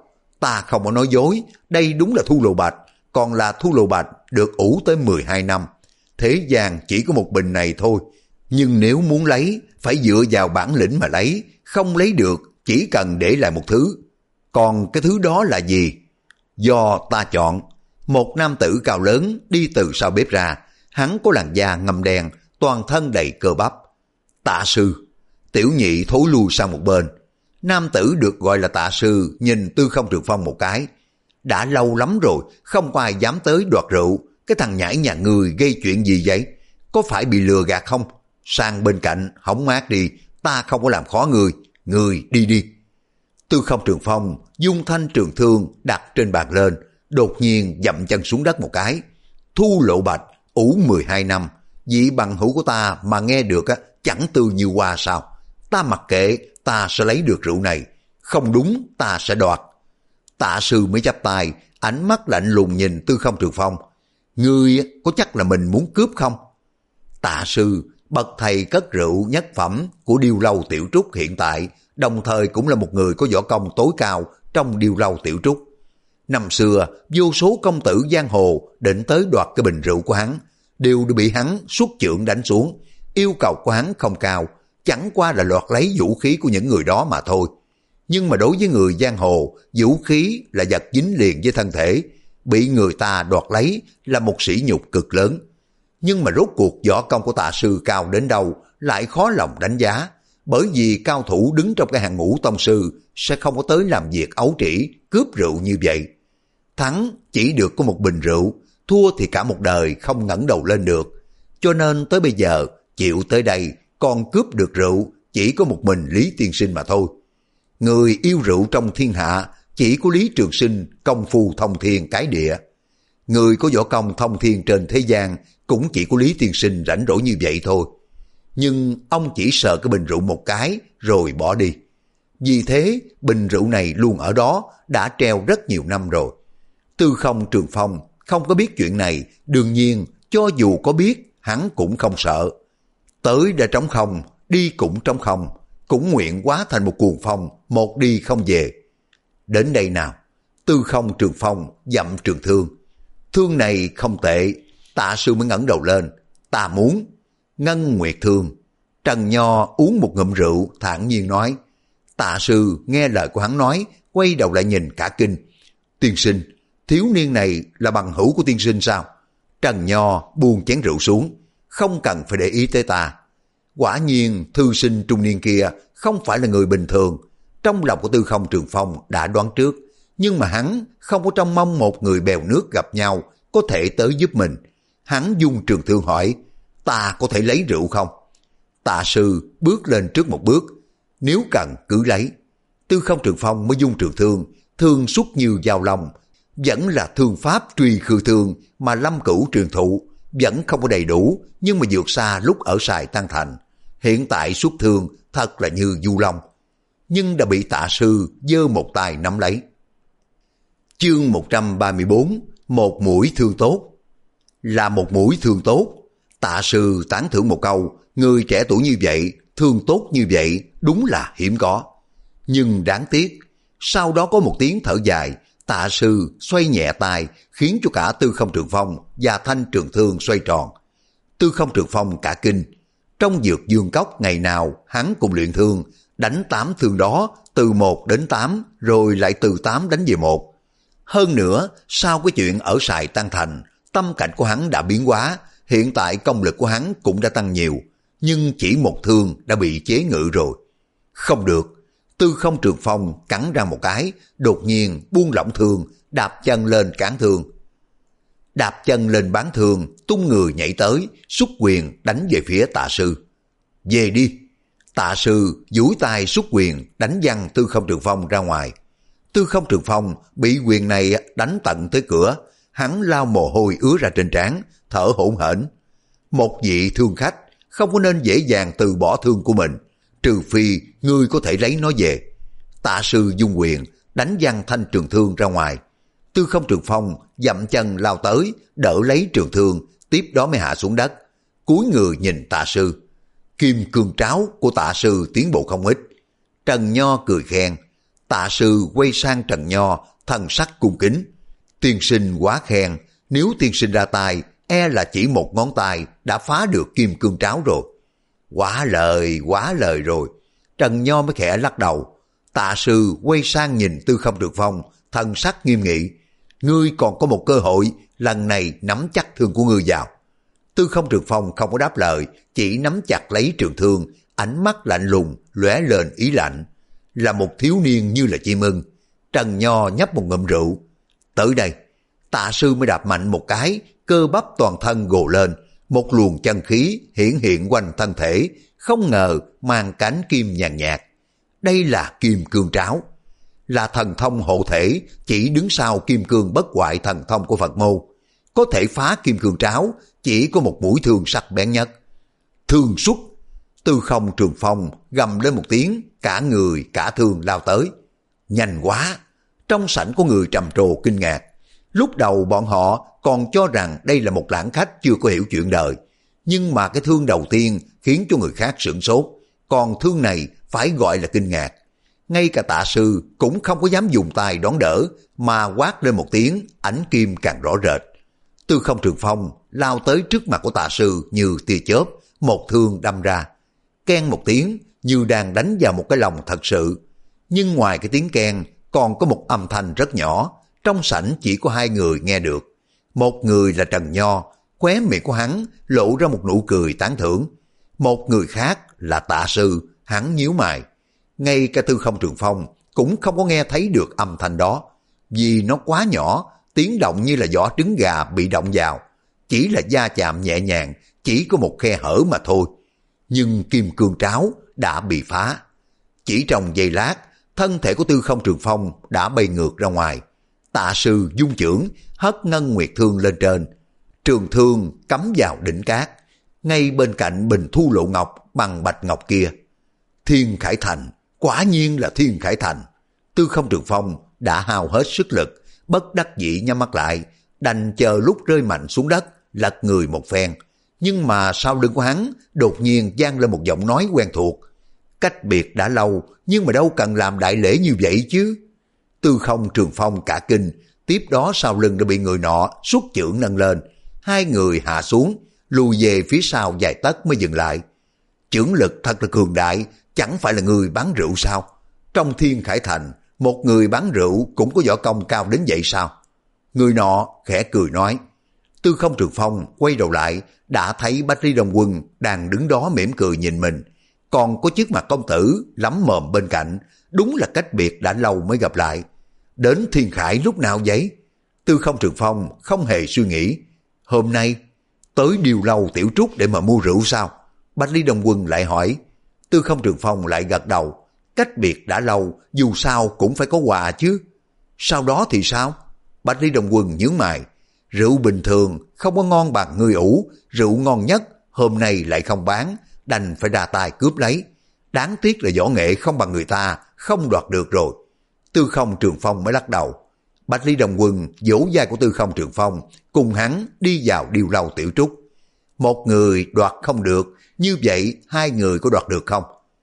[SPEAKER 1] Ta không có nói dối, đây đúng là thu lồ bạch, còn là thu lồ bạch được ủ tới mười hai năm. Thế gian chỉ có một bình này thôi, nhưng nếu muốn lấy, phải dựa vào bản lĩnh mà lấy, không lấy được, chỉ cần để lại một thứ. Còn cái thứ đó là gì? Do ta chọn. Một nam tử cao lớn đi từ sau bếp ra, hắn có làn da ngăm đen, toàn thân đầy cơ bắp. Tạ sư. Tiểu nhị thối lui sang một bên. Nam tử được gọi là Tạ sư nhìn Tư Không Trường Phong một cái. Đã lâu lắm rồi, không có ai dám tới đoạt rượu. Cái thằng nhãi nhà người gây chuyện gì vậy? Có phải bị lừa gạt không? Sang bên cạnh, hỏng mát đi, ta không có làm khó người. Người đi đi. Tư Không Trường Phong dung thanh trường thương đặt trên bàn lên, đột nhiên dậm chân xuống đất một cái. Thu Lộ Bạch, ủ mười hai năm, vị bằng hữu của ta mà nghe được á, chẳng tư như hoa sao? Ta mặc kệ, ta sẽ lấy được rượu này, không đúng ta sẽ đoạt. Tạ sư mới chắp tay, ánh mắt lạnh lùng nhìn Tư Không Trường Phong. Ngươi có chắc là mình muốn cướp không? Tạ sư, bậc thầy cất rượu nhất phẩm của Điêu Lâu Tiểu Trúc hiện tại, đồng thời cũng là một người có võ công tối cao trong Điêu Lâu Tiểu Trúc. Năm xưa, vô số công tử giang hồ định tới đoạt cái bình rượu của hắn, đều bị hắn xuất chưởng đánh xuống. Yêu cầu của hắn không cao, chẳng qua là đoạt lấy vũ khí của những người đó mà thôi. Nhưng mà đối với người giang hồ, vũ khí là vật dính liền với thân thể, bị người ta đoạt lấy là một sỉ nhục cực lớn. Nhưng mà rốt cuộc võ công của Tạ sư cao đến đâu lại khó lòng đánh giá, bởi vì cao thủ đứng trong cái hàng ngũ tông sư sẽ không có tới làm việc ấu trĩ, cướp rượu như vậy. Thắng chỉ được có một bình rượu, thua thì cả một đời không ngẩng đầu lên được. Cho nên tới bây giờ, chịu tới đây, còn cướp được rượu chỉ có một mình Lý Tiên Sinh mà thôi. Người yêu rượu trong thiên hạ chỉ có Lý Trường Sinh công phu thông thiên cái địa. Người có võ công thông thiên trên thế gian cũng chỉ có Lý Tiên Sinh rảnh rỗi như vậy thôi. Nhưng ông chỉ sợ cái bình rượu một cái rồi bỏ đi. Vì thế bình rượu này luôn ở đó, đã treo rất nhiều năm rồi. Tư Không Trường Phong không có biết chuyện này, đương nhiên cho dù có biết hắn cũng không sợ. Tới đã trống không, đi cũng trống không, cũng nguyện hóa thành một cuồng phong, một đi không về. Đến đây nào. Tư Không Trường Phong dậm trường thương. Thương này không tệ. Tạ sư mới ngẩng đầu lên. Ta muốn. Ngân Nguyệt thương. Trần Nho uống một ngụm rượu, thản nhiên nói. Tạ sư nghe lời của hắn nói, quay đầu lại nhìn cả kinh. Tiên sinh, thiếu niên này là bằng hữu của tiên sinh sao? Trần Nho buông chén rượu xuống. Không cần phải để ý tới ta. Quả nhiên thư sinh trung niên kia không phải là người bình thường. Trong lòng của Tư Không Trường Phong đã đoán trước, nhưng mà hắn không có trông mong một người bèo nước gặp nhau có thể tới giúp mình. Hắn dung trường thương hỏi, ta có thể lấy rượu không? Tạ sư bước lên trước một bước, nếu cần cứ lấy. Tư Không Trường Phong mới dung trường thương, thương xuất như dao long, vẫn là thương pháp truy khư thương mà Lâm Cửu truyền thụ, vẫn không có đầy đủ, nhưng mà vượt xa lúc ở Sài Tăng Thành. Hiện tại xuất thương thật là như du long, nhưng đã bị Tạ sư giơ một tay nắm lấy. Chương một trăm ba mươi bốn, một mũi thương tốt. Là một mũi thương tốt. Tạ sư tán thưởng một câu, người trẻ tuổi như vậy, thương tốt như vậy, đúng là hiếm có. Nhưng đáng tiếc, sau đó có một tiếng thở dài, Tạ sư xoay nhẹ tay, khiến cho cả Tư Không Trường Phong và thanh trường thương xoay tròn. Tư Không Trường Phong cả kinh. Trong Dược Dương Cốc ngày nào hắn cùng luyện thương, đánh tám thương đó từ một đến tám, rồi lại từ tám đánh về một. Hơn nữa, sau cái chuyện ở Sài Tăng Thành, tâm cảnh của hắn đã biến hóa, hiện tại công lực của hắn cũng đã tăng nhiều, nhưng chỉ một thương đã bị chế ngự rồi. Không được. Tư Không Trường Phong cắn ra một cái, đột nhiên buông lỏng thương, đạp chân lên cản thương. Đạp chân lên bán thương, tung người nhảy tới, xuất quyền đánh về phía Tạ sư. Về đi. Tạ sư duỗi tay xuất quyền đánh văng Tư Không Trường Phong ra ngoài. Tư Không Trường Phong bị quyền này đánh tận tới cửa, hắn lao mồ hôi ứa ra trên trán, thở hổn hển. Một vị thương khách không có nên dễ dàng từ bỏ thương của mình, trừ phi ngươi có thể lấy nó về. Tạ sư dung quyền đánh văng thanh trường thương ra ngoài. Tư Không Trường Phong dậm chân lao tới, đỡ lấy trường thương, tiếp đó mới hạ xuống đất. Cúi người nhìn Tạ sư. Kim cương tráo của Tạ sư tiến bộ không ít. Trần Nho cười khen. Tạ sư quay sang Trần Nho, thần sắc cung kính. Tiên sinh quá khen, nếu tiên sinh ra tay, e là chỉ một ngón tay đã phá được kim cương tráo rồi. Quá lời, quá lời rồi. Trần Nho mới khẽ lắc đầu. Tạ sư quay sang nhìn Tư Không Trường Phong, thần sắc nghiêm nghị. Ngươi còn có một cơ hội, lần này nắm chắc thương của ngươi vào. Tư Không Trường Phong không có đáp lời, chỉ nắm chặt lấy trường thương, ánh mắt lạnh lùng, lóe lên ý lạnh. Là một thiếu niên như là chim ưng. Trần Nho nhấp một ngụm rượu. Tới đây, Tạ sư mới đạp mạnh một cái, cơ bắp toàn thân gồ lên, một luồng chân khí hiển hiện quanh thân thể, không ngờ mang cánh kim nhàn nhạt. Đây là kim cương tráo, là thần thông hộ thể, chỉ đứng sau kim cương bất hoại thần thông của Phật môn. Có thể phá kim cương tráo, chỉ có một mũi thương sắc bén nhất. Thương xuất, Tư Không Trường Phong gầm lên một tiếng, cả người cả thương lao tới. Nhanh quá, trong sảnh có người trầm trồ kinh ngạc. Lúc đầu bọn họ còn cho rằng đây là một lãng khách chưa có hiểu chuyện đời. Nhưng mà cái thương đầu tiên khiến cho người khác sửng sốt. Còn thương này phải gọi là kinh ngạc. Ngay cả Tạ sư cũng không có dám dùng tay đón đỡ, mà quát lên một tiếng, ánh kim càng rõ rệt. Tư Không Trường Phong lao tới trước mặt của Tạ sư như tia chớp, một thương đâm ra. Keng một tiếng như đang đánh vào một cái lòng thật sự. Nhưng ngoài cái tiếng keng còn có một âm thanh rất nhỏ, trong sảnh chỉ có hai người nghe được. Một người là Trần Nho, khóe miệng của hắn lộ ra một nụ cười tán thưởng. Một người khác là Tạ sư, hắn nhíu mày. Ngay cả Tư Không Trường Phong cũng không có nghe thấy được âm thanh đó, vì nó quá nhỏ, tiếng động như là vỏ trứng gà bị động vào. Chỉ là va chạm nhẹ nhàng, chỉ có một khe hở mà thôi. Nhưng kim cương tráo đã bị phá. Chỉ trong giây lát, thân thể của Tư Không Trường Phong đã bay ngược ra ngoài. Tạ sư dung chưởng, hất ngân nguyệt thương lên trên. Trường thương cắm vào đỉnh cát, ngay bên cạnh bình thu lộ ngọc bằng bạch ngọc kia. Thiên Khải Thành, quả nhiên là Thiên Khải Thành. Tư Không Trường Phong đã hao hết sức lực, bất đắc dĩ nhắm mắt lại, đành chờ lúc rơi mạnh xuống đất, lật người một phen. Nhưng mà sau lưng của hắn đột nhiên vang lên một giọng nói quen thuộc. Cách biệt đã lâu, nhưng mà đâu cần làm đại lễ như vậy chứ. Tư Không Trường Phong cả kinh, tiếp đó sau lưng đã bị người nọ xuất chưởng nâng lên. Hai người hạ xuống, lùi về phía sau vài tấc mới dừng lại. Chưởng lực thật là cường đại, chẳng phải là người bán rượu sao? Trong Thiên Khải Thành, một người bán rượu cũng có võ công cao đến vậy sao? Người nọ khẽ cười nói. Tư Không Trường Phong quay đầu lại, đã thấy Bách Lý Đông Quân đang đứng đó mỉm cười nhìn mình. Còn có chiếc mặt công tử lắm mồm bên cạnh, đúng là cách biệt đã lâu mới gặp lại. Đến Thiên Khải lúc nào vậy? Tư Không Trường Phong không hề suy nghĩ. Hôm nay, tới Điều Lâu Tiểu Trúc để mà mua rượu sao? Bách Lý Đông Quân lại hỏi. Tư Không Trường Phong lại gật đầu. Cách biệt đã lâu, dù sao cũng phải có quà chứ. Sau đó thì sao? Bách Lý Đông Quân nhướng mày. Rượu bình thường không có ngon bằng người ủ, rượu ngon nhất hôm nay lại không bán, đành phải ra tay cướp lấy. Đáng tiếc là võ nghệ không bằng người ta, không đoạt được rồi. Tư Không Trường Phong mới lắc đầu. Bách Lý Đông Quân vỗ vai của Tư Không Trường Phong, cùng hắn đi vào Điều Lâu Tiểu Trúc. Một người đoạt không được, như vậy hai người có đoạt được không?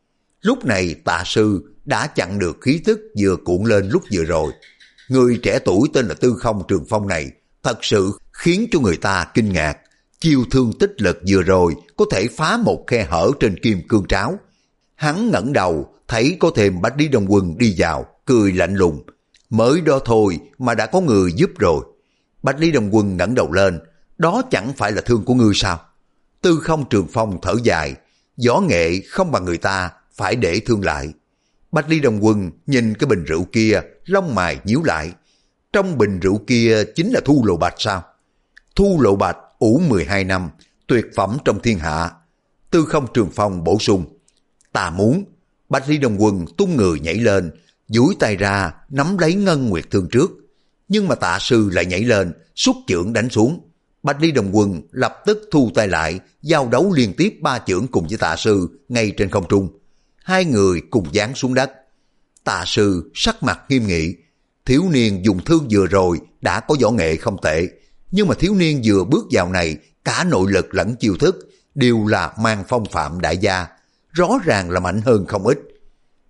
[SPEAKER 1] Lúc này Tạ sư đã chặn được khí tức vừa cuộn lên lúc vừa rồi. Người trẻ tuổi tên là Tư Không Trường Phong này thật sự khiến cho người ta kinh ngạc. Chiêu thương tích lực vừa rồi có thể phá một khe hở trên kim cương tráo. Hắn ngẩng đầu thấy có thêm Bách Lý Đông Quân đi vào, cười lạnh lùng. Mới đó thôi mà đã có người giúp rồi. Bách Lý Đông Quân ngẩng đầu lên. Đó chẳng phải là thương của ngươi sao? Tư Không Trường Phong thở dài. Võ nghệ không bằng người ta, phải để thương lại. Bách Lý Đông Quân nhìn cái bình rượu kia, lông mày nhíu lại. Trong bình rượu kia chính là Thu Lộ Bạch sao? Thu Lộ Bạch ủ mười hai năm, tuyệt phẩm trong thiên hạ. Tư Không Trường Phong bổ sung. Ta muốn. Bách Lý Đông Quân tung người nhảy lên, duỗi tay ra nắm lấy ngân nguyệt thương trước. Nhưng mà Tạ sư lại nhảy lên, xuất chưởng đánh xuống. Bách Lý Đông Quân lập tức thu tay lại, giao đấu liên tiếp ba chưởng cùng với Tạ sư ngay trên không trung. Hai người cùng giáng xuống đất. Tạ sư sắc mặt nghiêm nghị. Thiếu niên dùng thương vừa rồi đã có võ nghệ không tệ, nhưng mà thiếu niên vừa bước vào này, cả nội lực lẫn chiêu thức đều là mang phong phạm đại gia, rõ ràng là mạnh hơn không ít.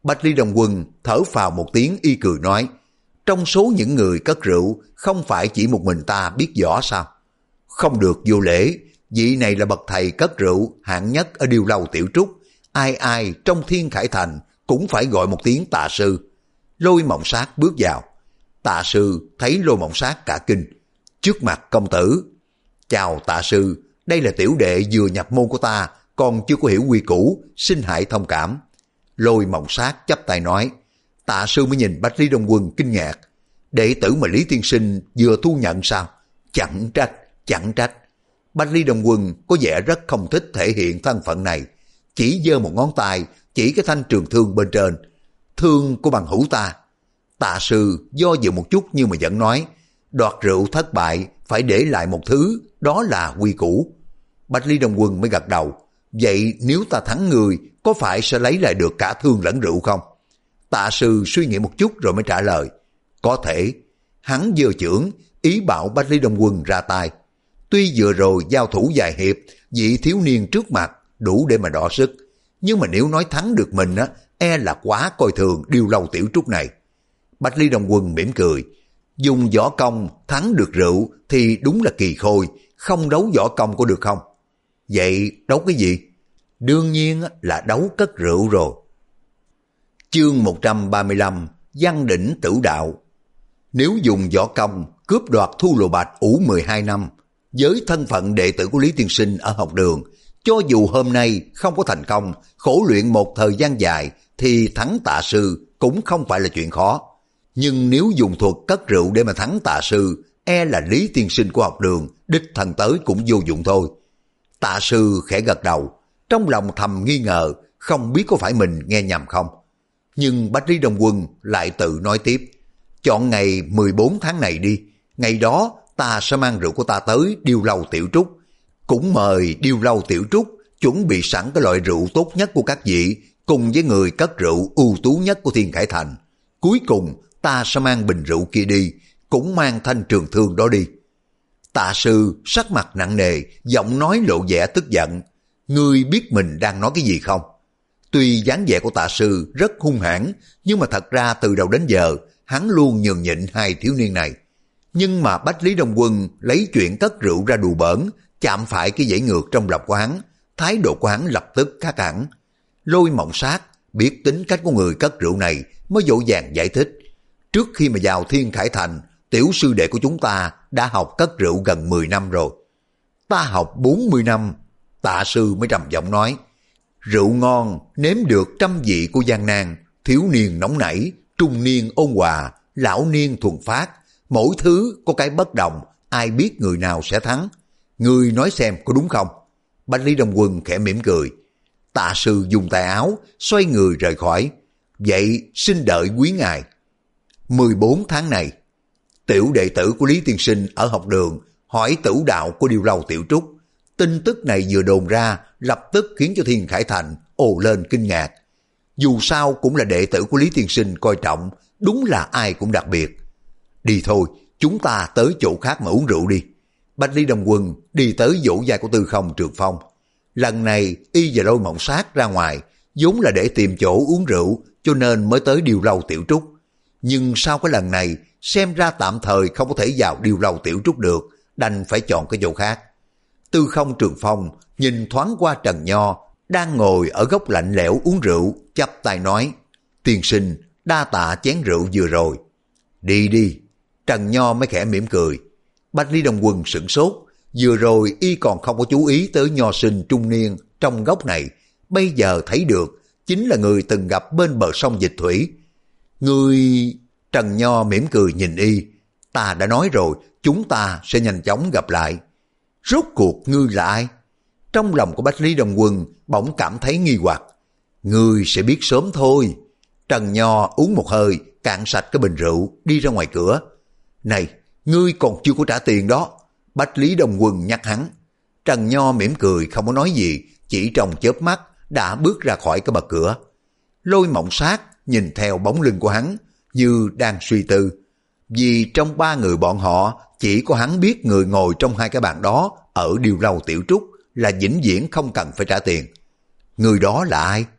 [SPEAKER 1] Bạch Ly Đồng Quân thở phào một tiếng y cười nói, trong số những người cất rượu không phải chỉ một mình ta biết võ sao? Không được vô lễ, vị này là bậc thầy cất rượu hạng nhất ở Điêu Lâu Tiểu Trúc, ai ai trong Thiên Khải Thành cũng phải gọi một tiếng Tạ sư. Lôi Mộng Sát bước vào. Tạ sư thấy Lôi Mộng Sát cả kinh. Trước mặt công tử, chào Tạ sư, đây là tiểu đệ vừa nhập môn của ta, còn chưa có hiểu quy củ, xin hãy thông cảm. Lôi Mộng Sát chắp tay nói. Tạ sư mới nhìn Bạch Lý Đông Quân kinh ngạc. Đệ tử mà Lý tiên sinh vừa thu nhận sao? Chẳng trách, chẳng trách. Bạch Lý Đông Quân có vẻ rất không thích thể hiện thân phận này, chỉ giơ một ngón tay chỉ cái thanh trường thương bên trên. Thương của bằng hữu ta. Tạ sư do dự một chút nhưng mà vẫn nói, đoạt rượu thất bại phải để lại một thứ, đó là quy củ. Bạch Lý Đông Quân mới gật đầu. Vậy nếu ta thắng người, có phải sẽ lấy lại được cả thương lẫn rượu không? Tạ sư suy nghĩ một chút rồi mới trả lời, có thể. Hắn giơ chưởng, ý bảo Bạch Lý Đông Quân ra tay. Tuy vừa rồi giao thủ vài hiệp, vị thiếu niên trước mặt đủ để mà đọ sức, nhưng mà nếu nói thắng được mình á, e là quá coi thường Điêu Lâu Tiểu Trúc này. Bạch Lý Đông Quân mỉm cười, dùng võ công thắng được rượu thì đúng là kỳ khôi, không đấu võ công có được không? Vậy đấu cái gì? Đương nhiên là đấu cất rượu rồi. Chương một trăm ba mươi lăm, Văn Đỉnh Tử Đạo. Nếu dùng võ công cướp đoạt Thu Lô Bạch ủ mười hai năm, với thân phận đệ tử của Lý tiên sinh ở học đường, cho dù hôm nay không có thành công, khổ luyện một thời gian dài, thì thắng Tạ sư cũng không phải là chuyện khó. Nhưng nếu dùng thuật cất rượu để mà thắng Tạ sư, e là Lý tiên sinh của học đường đích thân tới cũng vô dụng thôi. Tạ sư khẽ gật đầu, trong lòng thầm nghi ngờ, không biết có phải mình nghe nhầm không. Nhưng Bạch Lý Đông Quân lại tự nói tiếp, chọn ngày mười bốn tháng này đi, ngày đó ta sẽ mang rượu của ta tới Điêu Lâu Tiểu Trúc, cũng mời Điêu Lâu Tiểu Trúc chuẩn bị sẵn cái loại rượu tốt nhất của các vị, cùng với người cất rượu ưu tú nhất của Thiên Khải Thành. Cuối cùng ta sẽ mang bình rượu kia đi, cũng mang thanh trường thương đó đi. Tạ sư sắc mặt nặng nề, giọng nói lộ vẻ tức giận. Ngươi biết mình đang nói cái gì không? Tuy dáng vẻ của Tạ sư rất hung hãn, nhưng mà thật ra từ đầu đến giờ hắn luôn nhường nhịn hai thiếu niên này. Nhưng mà Bạch Lý Đông Quân lấy chuyện cất rượu ra đùa bỡn, chạm phải cái dãy ngược trong lòng của hắn, thái độ của hắn lập tức khác hẳn. Lôi Mộng Sát biết tính cách của người cất rượu này, mới dỗ dàng giải thích. Trước khi mà vào Thiên Khải Thành, tiểu sư đệ của chúng ta đã học cất rượu gần mười năm rồi. Ta học bốn mươi năm. Tạ sư mới trầm giọng nói, rượu ngon nếm được trăm vị của gian nan, thiếu niên nóng nảy, trung niên ôn hòa, lão niên thuần phát, mỗi thứ có cái bất đồng, ai biết người nào sẽ thắng. Người nói xem có đúng không? Bạch Lý Đông Quân khẽ mỉm cười. Tạ sư dùng tay áo, xoay người rời khỏi. Vậy xin đợi quý ngài. mười bốn tháng này, tiểu đệ tử của Lý tiên sinh ở học đường hỏi tử đạo của Điêu Lâu Tiểu Trúc. Tin tức này vừa đồn ra, lập tức khiến cho Thiên Khải Thành ồ lên kinh ngạc. Dù sao cũng là đệ tử của Lý tiên sinh coi trọng, đúng là ai cũng đặc biệt. Đi thôi, chúng ta tới chỗ khác mà uống rượu đi. Bạch Lý Đông Quân đi tới dỗ vai của Tư Không Trường Phong. Lần này y và Lôi Mộng Sát ra ngoài, vốn là để tìm chỗ uống rượu, cho nên mới tới Điêu Lâu Tiểu Trúc. Nhưng sau cái lần này, xem ra tạm thời không có thể vào Điêu Lâu Tiểu Trúc được, đành phải chọn cái chỗ khác. Tư Không Trường Phong nhìn thoáng qua Trần Nho, đang ngồi ở góc lạnh lẽo uống rượu, chắp tay nói, tiên sinh, đa tạ chén rượu vừa rồi. Đi đi. Trần Nho mới khẽ mỉm cười. Bạch Lý Đông Quân sửng sốt, vừa rồi y còn không có chú ý tới nho sinh trung niên trong góc này, bây giờ thấy được, chính là người từng gặp bên bờ sông Dịch Thủy. Người... Trần Nho mỉm cười nhìn y, ta đã nói rồi, chúng ta sẽ nhanh chóng gặp lại. Rốt cuộc ngươi là ai? Trong lòng của Bạch Lý Đông Quân bỗng cảm thấy nghi hoặc. Ngươi sẽ biết sớm thôi. Trần Nho uống một hơi, cạn sạch cái bình rượu, đi ra ngoài cửa. Này, ngươi còn chưa có trả tiền đó. Bạch Lý Đông Quân nhắc hắn. Trần Nho mỉm cười không có nói gì, chỉ trong chớp mắt đã bước ra khỏi cái bậc cửa. Lôi Mộng Sát nhìn theo bóng lưng của hắn, như đang suy tư. Vì trong ba người bọn họ, chỉ có hắn biết người ngồi trong hai cái bàn đó ở Điêu Lâu Tiểu Trúc là vĩnh viễn không cần phải trả tiền. Người đó là ai?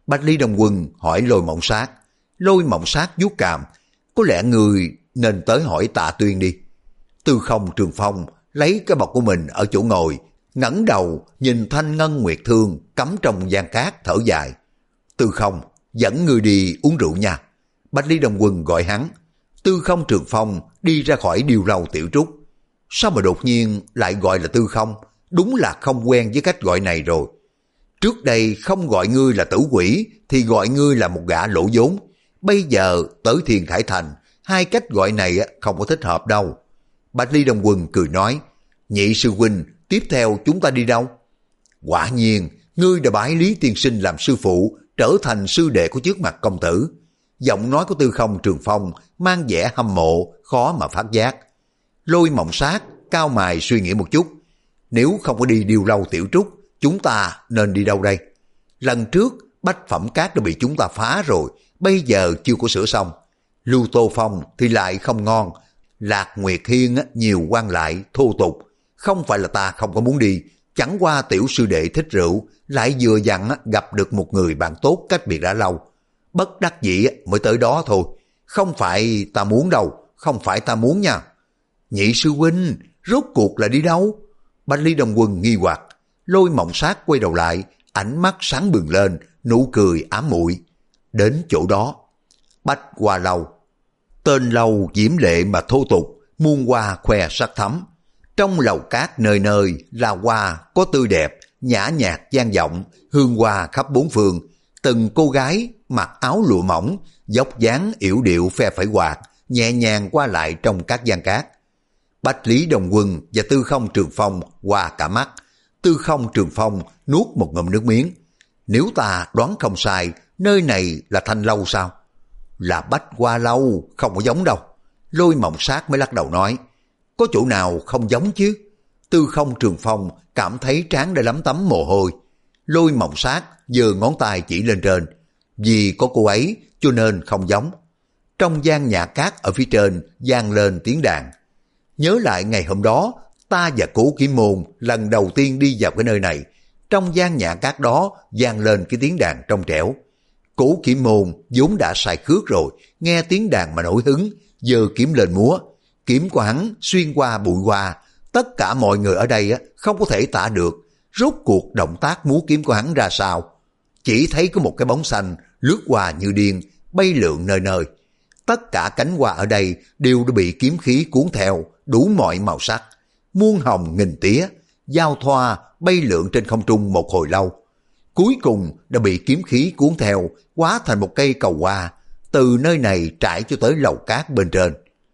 [SPEAKER 1] Bạch Lý Đông Quân hỏi Lôi Mộng Sát. Lôi Mộng Sát vuốt cằm, có lẽ người nên tới hỏi Tạ Tuyên đi. Tư Không Trường Phong lấy cái bọc của mình ở chỗ ngồi, ngẩng đầu nhìn thanh ngân nguyệt thương cắm trong gian cát thở dài. Tư Không, dẫn người đi uống rượu nha. Bạch Lý Đông Quân gọi hắn. Tư Không Trường Phong đi ra khỏi điều lầu tiểu trúc. Sao mà đột nhiên lại gọi là Tư Không? Đúng là không quen với cách gọi này rồi. Trước đây không gọi ngươi là tử quỷ thì gọi ngươi là một gã lỗ vốn. Bây giờ tới Thiên Khải Thành, hai cách gọi này không có thích hợp đâu. Bạch Lý Đông Quân cười nói, Nhị sư huynh, tiếp theo chúng ta đi đâu? Quả nhiên, ngươi đã bái Lý tiên sinh làm sư phụ, trở thành sư đệ của trước mặt công tử. Giọng nói của Tư Không Trường Phong mang vẻ hâm mộ, khó mà phát giác. Lôi Mộng Sát cao mày suy nghĩ một chút. Nếu không có đi điều lâu tiểu trúc, chúng ta nên đi đâu đây? Lần trước bách phẩm cát đã bị chúng ta phá rồi, bây giờ chưa có sửa xong. Lưu Tô Phong thì lại không ngon. Lạc Nguyệt Hiên nhiều quan lại thô tục. Không phải là ta không có muốn đi, chẳng qua tiểu sư đệ thích rượu, lại vừa dặn gặp được một người bạn tốt cách biệt đã lâu. Bất đắc dĩ mới tới đó thôi. Không phải ta muốn đâu, không phải ta muốn nha. Nhị sư huynh, rốt cuộc là đi đâu? Bạch Lý Đông Quân nghi hoặc. Lôi Mộng Sát quay đầu lại, ánh mắt sáng bừng lên, nụ cười ám muội. Đến chỗ đó. Bách Hoa Lâu. Tên lâu diễm lệ mà thô tục, muôn hoa khoe sắc thắm. Trong lầu cát nơi nơi là hoa có tươi đẹp, nhã nhạc vang vọng, hương hoa khắp bốn phương. Từng cô gái mặc áo lụa mỏng, dốc dáng yểu điệu phe phẩy quạt, nhẹ nhàng qua lại trong các gian cát. Bạch Lý Đông Quân và Tư Không Trường Phong qua cả mắt. Tư Không Trường Phong nuốt một ngụm nước miếng. Nếu ta đoán không sai, nơi này là Thanh Lâu sao? Là Bách Hoa Lâu, không có giống đâu. Lôi Mộng Sát mới lắc đầu nói, có chỗ nào không giống chứ? Tư Không Trường Phong cảm thấy trán đã lấm tấm mồ hôi. Lôi Mộng Sát giơ ngón tay chỉ lên trên. Vì có cô ấy cho nên không giống. Trong gian nhà cát ở phía trên vang lên tiếng đàn. Nhớ lại ngày hôm đó, ta và Cố Kiếm Môn lần đầu tiên đi vào cái nơi này. Trong gian nhà cát đó vang lên cái tiếng đàn trong trẻo. Cố Kiếm Môn vốn đã sai khước rồi, nghe tiếng đàn mà nổi hứng, giơ kiếm lên múa. Kiếm của hắn xuyên qua bụi hoa, tất cả mọi người ở đây không có thể tả được rốt cuộc động tác múa kiếm của hắn ra sao. Chỉ thấy có một cái bóng xanh lướt qua như điên, bay lượn nơi nơi. Tất cả cánh hoa ở đây đều đã bị kiếm khí cuốn theo, đủ mọi màu sắc, muôn hồng nghìn tía, giao thoa bay lượn trên không trung một hồi lâu. Cuối cùng đã bị kiếm khí cuốn theo, hóa thành một cây cầu hoa, từ nơi này trải cho tới lầu cát bên trên.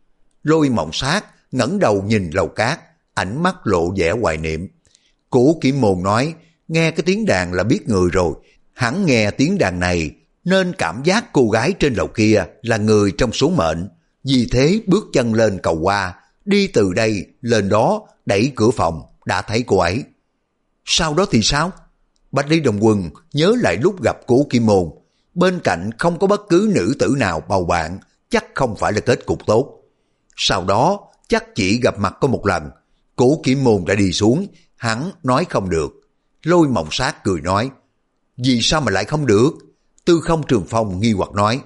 [SPEAKER 1] Lôi Mộng Sát ngẩng đầu nhìn lầu cát, ánh mắt lộ vẻ hoài niệm. Cố Kiếm Môn nói, nghe cái tiếng đàn là biết người rồi. Hắn nghe tiếng đàn này nên cảm giác cô gái trên lầu kia là người trong số mệnh. Vì thế bước chân lên cầu hoa, đi từ đây lên đó, đẩy cửa phòng, đã thấy cô ấy. Sau đó thì sao? Bạch Lý Đông Quân nhớ lại lúc gặp Cố Kiếm Môn, bên cạnh không có bất cứ nữ tử nào bầu bạn, chắc không phải là kết cục tốt. Sau đó chắc chỉ gặp mặt có một lần. Cố Kiếm Môn đã đi xuống, hắn nói không được. Lôi Mộng Sát cười nói, vì sao mà lại không được? Tư Không Trường Phong nghi hoặc nói,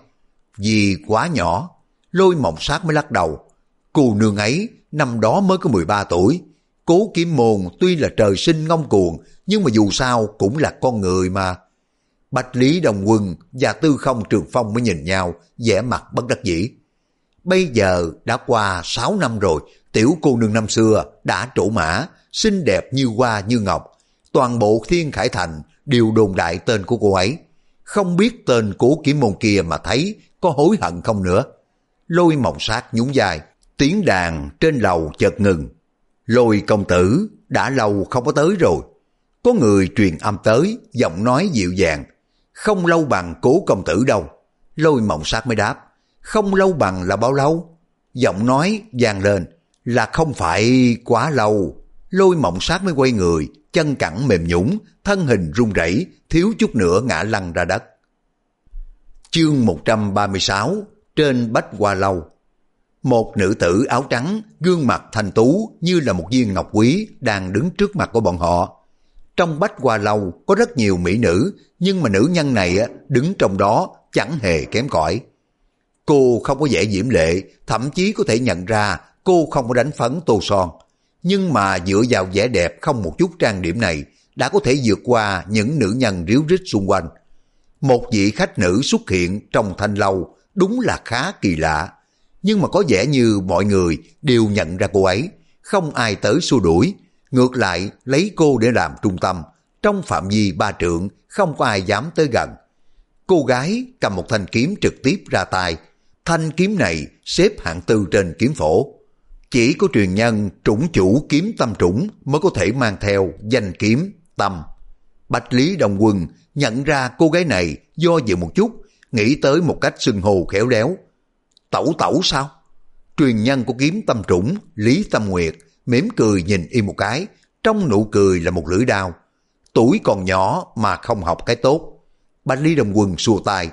[SPEAKER 1] vì quá nhỏ. Lôi Mộng Sát mới lắc đầu, cô nương ấy năm đó mới có mười ba tuổi. Cố Kiếm Môn tuy là trời sinh ngông cuồng, nhưng mà dù sao cũng là con người mà. Bạch Lý Đông Quân và Tư Không Trường Phong mới nhìn nhau, vẻ mặt bất đắc dĩ. Bây giờ đã qua sáu năm rồi, tiểu cô nương năm xưa đã trổ mã, xinh đẹp như hoa như ngọc. Toàn bộ Thiên Khải Thành đều đồn đại tên của cô ấy. Không biết tên Cố Kiếm Môn kia mà thấy có hối hận không nữa. Lôi Mộng Sát nhún vai, tiếng đàn trên lầu chợt ngừng. Lôi công tử, đã lâu không có tới rồi. Có người truyền âm tới, giọng nói dịu dàng. Không lâu bằng Cố công tử đâu. Lôi Mộng Sát mới đáp, không lâu bằng là bao lâu? Giọng nói vang lên, là không phải quá lâu. Lôi Mộng Sát mới quay người, chân cẳng mềm nhũn, thân hình run rẩy, thiếu chút nữa ngã lăn ra đất. Chương một trăm ba mươi sáu, trên Bách Hoa Lâu. Một nữ tử áo trắng, gương mặt thanh tú như là một viên ngọc quý đang đứng trước mặt của bọn họ. Trong Bách Hoa Lâu có rất nhiều mỹ nữ, nhưng mà nữ nhân này đứng trong đó chẳng hề kém cỏi. Cô không có vẻ diễm lệ, thậm chí có thể nhận ra cô không có đánh phấn tô son. Nhưng mà dựa vào vẻ đẹp không một chút trang điểm này, đã có thể vượt qua những nữ nhân ríu rít xung quanh. Một vị khách nữ xuất hiện trong thanh lâu đúng là khá kỳ lạ. Nhưng mà có vẻ như mọi người đều nhận ra cô ấy, không ai tới xua đuổi. Ngược lại lấy cô để làm trung tâm, trong phạm vi ba trượng không có ai dám tới gần. Cô gái cầm một thanh kiếm trực tiếp ra tay. Thanh kiếm này xếp hạng tư trên kiếm phổ. Chỉ có truyền nhân trũng chủ kiếm tâm trũng mới có thể mang theo danh kiếm tâm. Bạch Lý Đồng Quân nhận ra cô gái này do dự một chút, nghĩ tới một cách xưng hô khéo léo. Tẩu tẩu sao? Truyền nhân của kiếm tâm trũng, Lý Tâm Nguyệt, mỉm cười nhìn y một cái, trong nụ cười là một lưỡi đao. Tuổi còn nhỏ mà không học cái tốt. Bạch Lý Đồng Quân xua tay.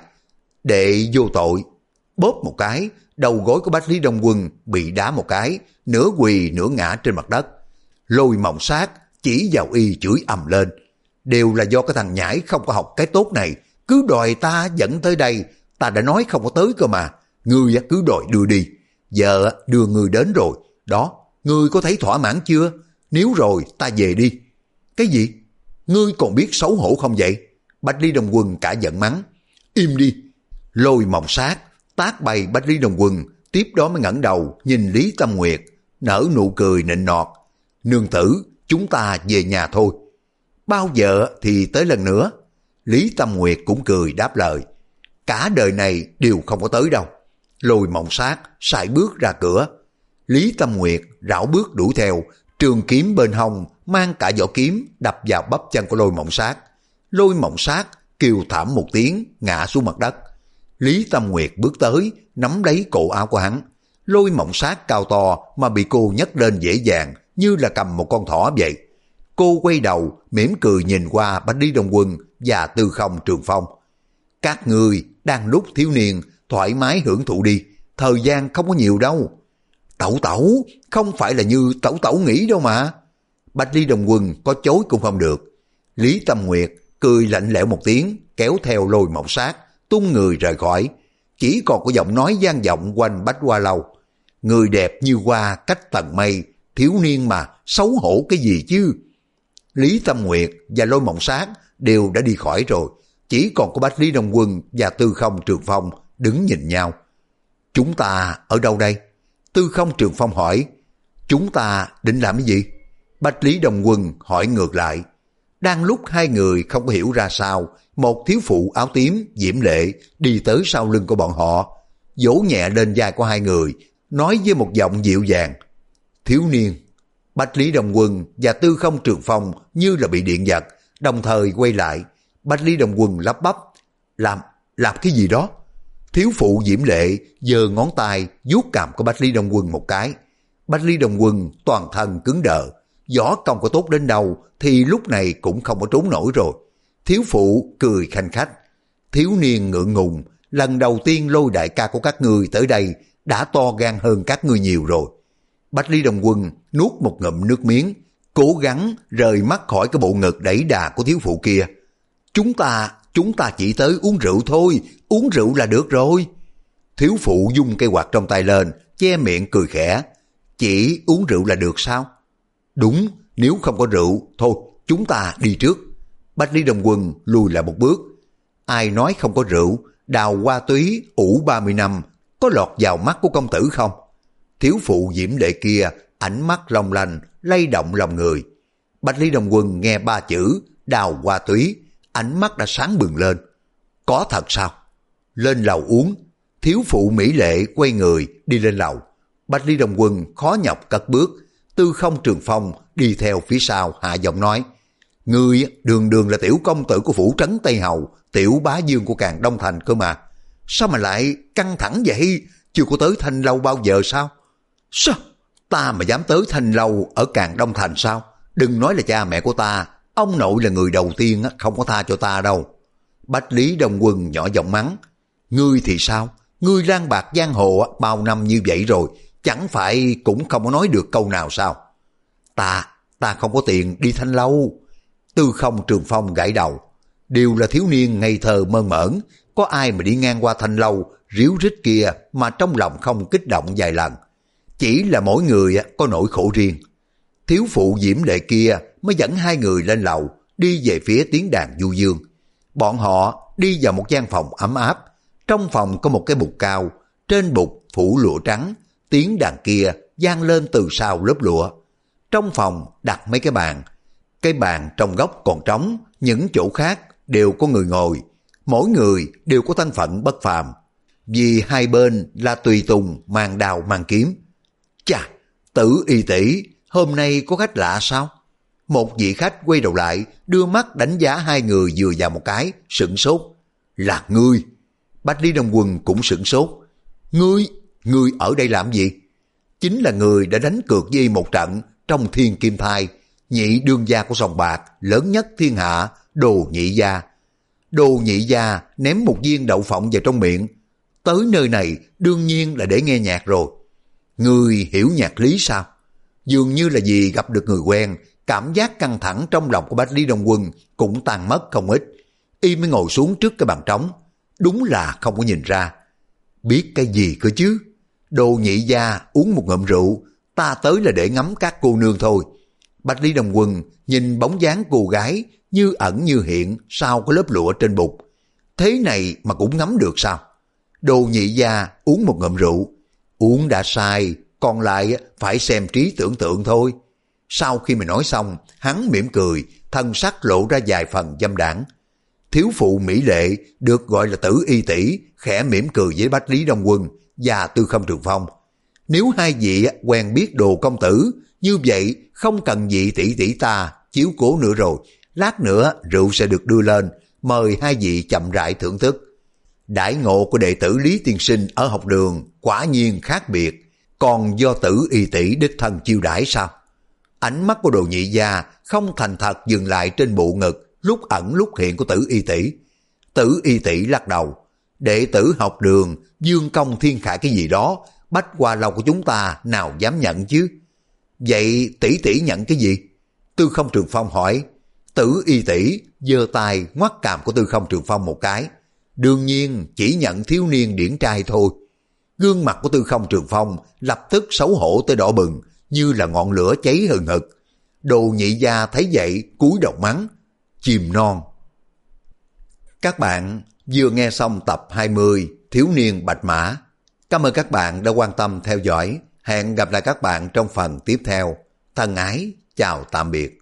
[SPEAKER 1] Đệ vô tội. Bóp một cái, đầu gối của Bạch Lý Đồng Quân bị đá một cái, nửa quỳ nửa ngã trên mặt đất. Lôi Mộng Sát chỉ vào y chửi ầm lên. Đều là do cái thằng nhãi không có học cái tốt này, cứ đòi ta dẫn tới đây, ta đã nói không có tới cơ mà. Ngươi cứ đòi đưa đi, giờ đưa ngươi đến rồi, đó, ngươi có thấy thỏa mãn chưa? Nếu rồi ta về đi. Cái gì? Ngươi còn biết xấu hổ không vậy? Bạch Lý Đồng Quân cả giận mắng. Im đi. Lôi Mộng Sát tát bay Bạch Lý Đồng Quân, tiếp đó mới ngẩng đầu nhìn Lý Tâm Nguyệt, nở nụ cười nịnh nọt. Nương tử, chúng ta về nhà thôi. Bao giờ thì tới lần nữa? Lý Tâm Nguyệt cũng cười đáp lời. Cả đời này đều không có tới đâu. Lôi Mộng Sát sải bước ra cửa. Lý Tâm Nguyệt rảo bước đuổi theo, trường kiếm bên hông mang cả vỏ kiếm đập vào bắp chân của Lôi Mộng Sát. Lôi Mộng Sát kêu thảm một tiếng ngã xuống mặt đất. Lý Tâm Nguyệt bước tới nắm lấy cổ áo của hắn. Lôi Mộng Sát cao to mà bị cô nhấc lên dễ dàng như là cầm một con thỏ vậy. Cô quay đầu mỉm cười nhìn qua Bạch Lý Đồng Quân và Tư Không Trường Phong. Các ngươi đang lúc thiếu niên thoải mái hưởng thụ đi, thời gian không có nhiều đâu. Tẩu tẩu, không phải là như tẩu tẩu nghĩ đâu mà. Bạch Lý Đồng Quân có chối cũng không được. Lý Tâm Nguyệt cười lạnh lẽo một tiếng, kéo theo Lôi Mộng Sát, tung người rời khỏi. Chỉ còn có giọng nói vang vọng quanh Bách Hoa Lâu. Người đẹp như hoa cách tầng mây, thiếu niên mà, xấu hổ cái gì chứ? Lý Tâm Nguyệt và Lôi Mộng Sát đều đã đi khỏi rồi. Chỉ còn có Bạch Lý Đồng Quân và Tư Không Trường Phong đứng nhìn nhau. Chúng ta ở đâu đây? Tư Không Trường Phong hỏi. Chúng ta định làm cái gì? Bạch Lý Đồng Quân hỏi ngược lại. Đang lúc hai người không có hiểu ra sao, một thiếu phụ áo tím diễm lệ đi tới sau lưng của bọn họ, vỗ nhẹ lên vai của hai người, nói với một giọng dịu dàng. Thiếu niên. Bạch Lý Đồng Quân và Tư Không Trường Phong như là bị điện giật, đồng thời quay lại. Bạch Lý Đồng Quân lắp bắp. Làm, làm cái gì đó? Thiếu phụ diễm lệ giơ ngón tay vuốt cằm của Bạch Lý Đồng Quân một cái. Bạch Lý Đồng Quân toàn thân cứng đờ, võ công có tốt đến đâu thì lúc này cũng không có trốn nổi rồi. Thiếu phụ cười khanh khách. Thiếu niên ngượng ngùng, lần đầu tiên Lôi đại ca của các ngươi tới đây đã to gan hơn các ngươi nhiều rồi. Bạch Lý Đồng Quân nuốt một ngụm nước miếng, cố gắng rời mắt khỏi cái bộ ngực đẩy đà của thiếu phụ kia. Chúng ta, chúng ta chỉ tới uống rượu thôi, uống rượu là được rồi. Thiếu phụ dung cây quạt trong tay lên, che miệng cười khẽ. Chỉ uống rượu là được sao? Đúng, nếu không có rượu, thôi chúng ta đi trước. Bạch Lý Đồng Quân lùi lại một bước. Ai nói không có rượu, đào hoa túy ủ ba mươi năm, có lọt vào mắt của công tử không? Thiếu phụ diễm lệ kia, ánh mắt long lanh, lay động lòng người. Bạch Lý Đồng Quân nghe ba chữ đào hoa túy, ánh mắt đã sáng bừng lên. Có thật sao? Lên lầu uống. Thiếu phụ mỹ lệ quay người đi lên lầu. Bạch Lý Đồng Quân khó nhọc cất bước. Tư Không Trường Phong đi theo phía sau hạ giọng nói. Ngươi đường đường là tiểu công tử của phủ trấn Tây Hầu, tiểu bá dương của Càn Đông Thành cơ mà. Sao mà lại căng thẳng vậy? Chưa có tới Thanh Lâu bao giờ sao? Sao? Ta mà dám tới Thanh Lâu ở Càn Đông Thành sao? Đừng nói là cha mẹ của ta, ông nội là người đầu tiên không có tha cho ta đâu. Bạch Lý Đồng Quân nhỏ giọng mắng. Ngươi thì sao? Ngươi lang bạc giang hồ bao năm như vậy rồi, chẳng phải cũng không có nói được câu nào sao? Ta, ta không có tiền đi Thanh Lâu. Tư Không Trường Phong gãi đầu. Đều là thiếu niên ngây thơ mơn mởn, có ai mà đi ngang qua thanh lâu ríu rít kia mà trong lòng không kích động vài lần. Chỉ là mỗi người có nỗi khổ riêng. Thiếu phụ diễm lệ kia mới dẫn hai người lên lầu, đi về phía tiếng đàn du dương. Bọn họ đi vào một gian phòng ấm áp. Trong phòng có một cái bục cao, trên bục phủ lụa trắng, tiếng đàn kia vang lên từ sau lớp lụa. Trong phòng đặt mấy cái bàn, cái bàn trong góc còn trống, những chỗ khác đều có người ngồi, mỗi người đều có thân phận bất phàm, vì hai bên là tùy tùng mang đao mang kiếm. Chà, Tử Y tỷ hôm nay có khách lạ sao? Một vị khách quay đầu lại, đưa mắt đánh giá hai người vừa vào một cái, sửng sốt. Là ngươi? Bách Lý Đông Quân cũng sửng sốt. Ngươi, ngươi ở đây làm gì? Chính là người đã đánh cược với một trận trong Thiên Kim Thai, nhị đương gia của sòng bạc lớn nhất thiên hạ, Đồ Nhị Gia. Đồ Nhị Gia ném một viên đậu phộng vào trong miệng. Tới nơi này đương nhiên là để nghe nhạc rồi. Ngươi hiểu nhạc lý sao? Dường như là vì gặp được người quen, cảm giác căng thẳng trong lòng của Bách Lý Đông Quân cũng tan mất không ít. Y mới ngồi xuống trước cái bàn trống. Đúng là không có nhìn ra. Biết cái gì cơ chứ? Đồ Nhị Gia uống một ngụm rượu, ta tới là để ngắm các cô nương thôi. Bách Lý Đông Quân nhìn bóng dáng cô gái như ẩn như hiện sau cái lớp lụa trên bục. Thế này mà cũng ngắm được sao? Đồ Nhị Gia uống một ngụm rượu. Uống đã sai, còn lại phải xem trí tưởng tượng thôi. Sau khi mình nói xong, hắn mỉm cười, thân sắc lộ ra vài phần dâm đãng. Thiếu phụ mỹ lệ được gọi là Tử Y tỷ khẽ mỉm cười với Bách Lý Đông Quân và Tư Không Trường Phong. Nếu hai vị quen biết Đồ công tử, như vậy không cần vị tỷ tỷ ta chiếu cố nữa rồi. Lát nữa rượu sẽ được đưa lên, mời hai vị chậm rãi thưởng thức. Đãi ngộ của đệ tử Lý tiên sinh ở học đường quả nhiên khác biệt, còn do Tử Y tỷ đích thân chiêu đãi sao? Ánh mắt của Đồ Nhị Gia không thành thật dừng lại trên bộ ngực lúc ẩn lúc hiện của Tử Y tỷ. Tử Y tỷ lắc đầu. Đệ tử học đường dương công thiên khải cái gì đó, Bách Hoa Lâu của chúng ta nào dám nhận chứ? Vậy tỷ tỷ nhận cái gì? Tư Không Trường Phong hỏi. Tử Y tỷ giơ tay ngoắt cằm của Tư Không Trường Phong một cái. Đương nhiên chỉ nhận thiếu niên điển trai thôi. Gương mặt của Tư Không Trường Phong lập tức xấu hổ tới đỏ bừng, như là ngọn lửa cháy hừng hực. Đồ Nhị Gia thấy vậy cúi đầu mắng. Chìm non. Các bạn vừa nghe xong tập hai mươi Thiếu niên Bạch Mã. Cảm ơn các bạn đã quan tâm theo dõi. Hẹn gặp lại các bạn trong phần tiếp theo. Thân ái, chào tạm biệt.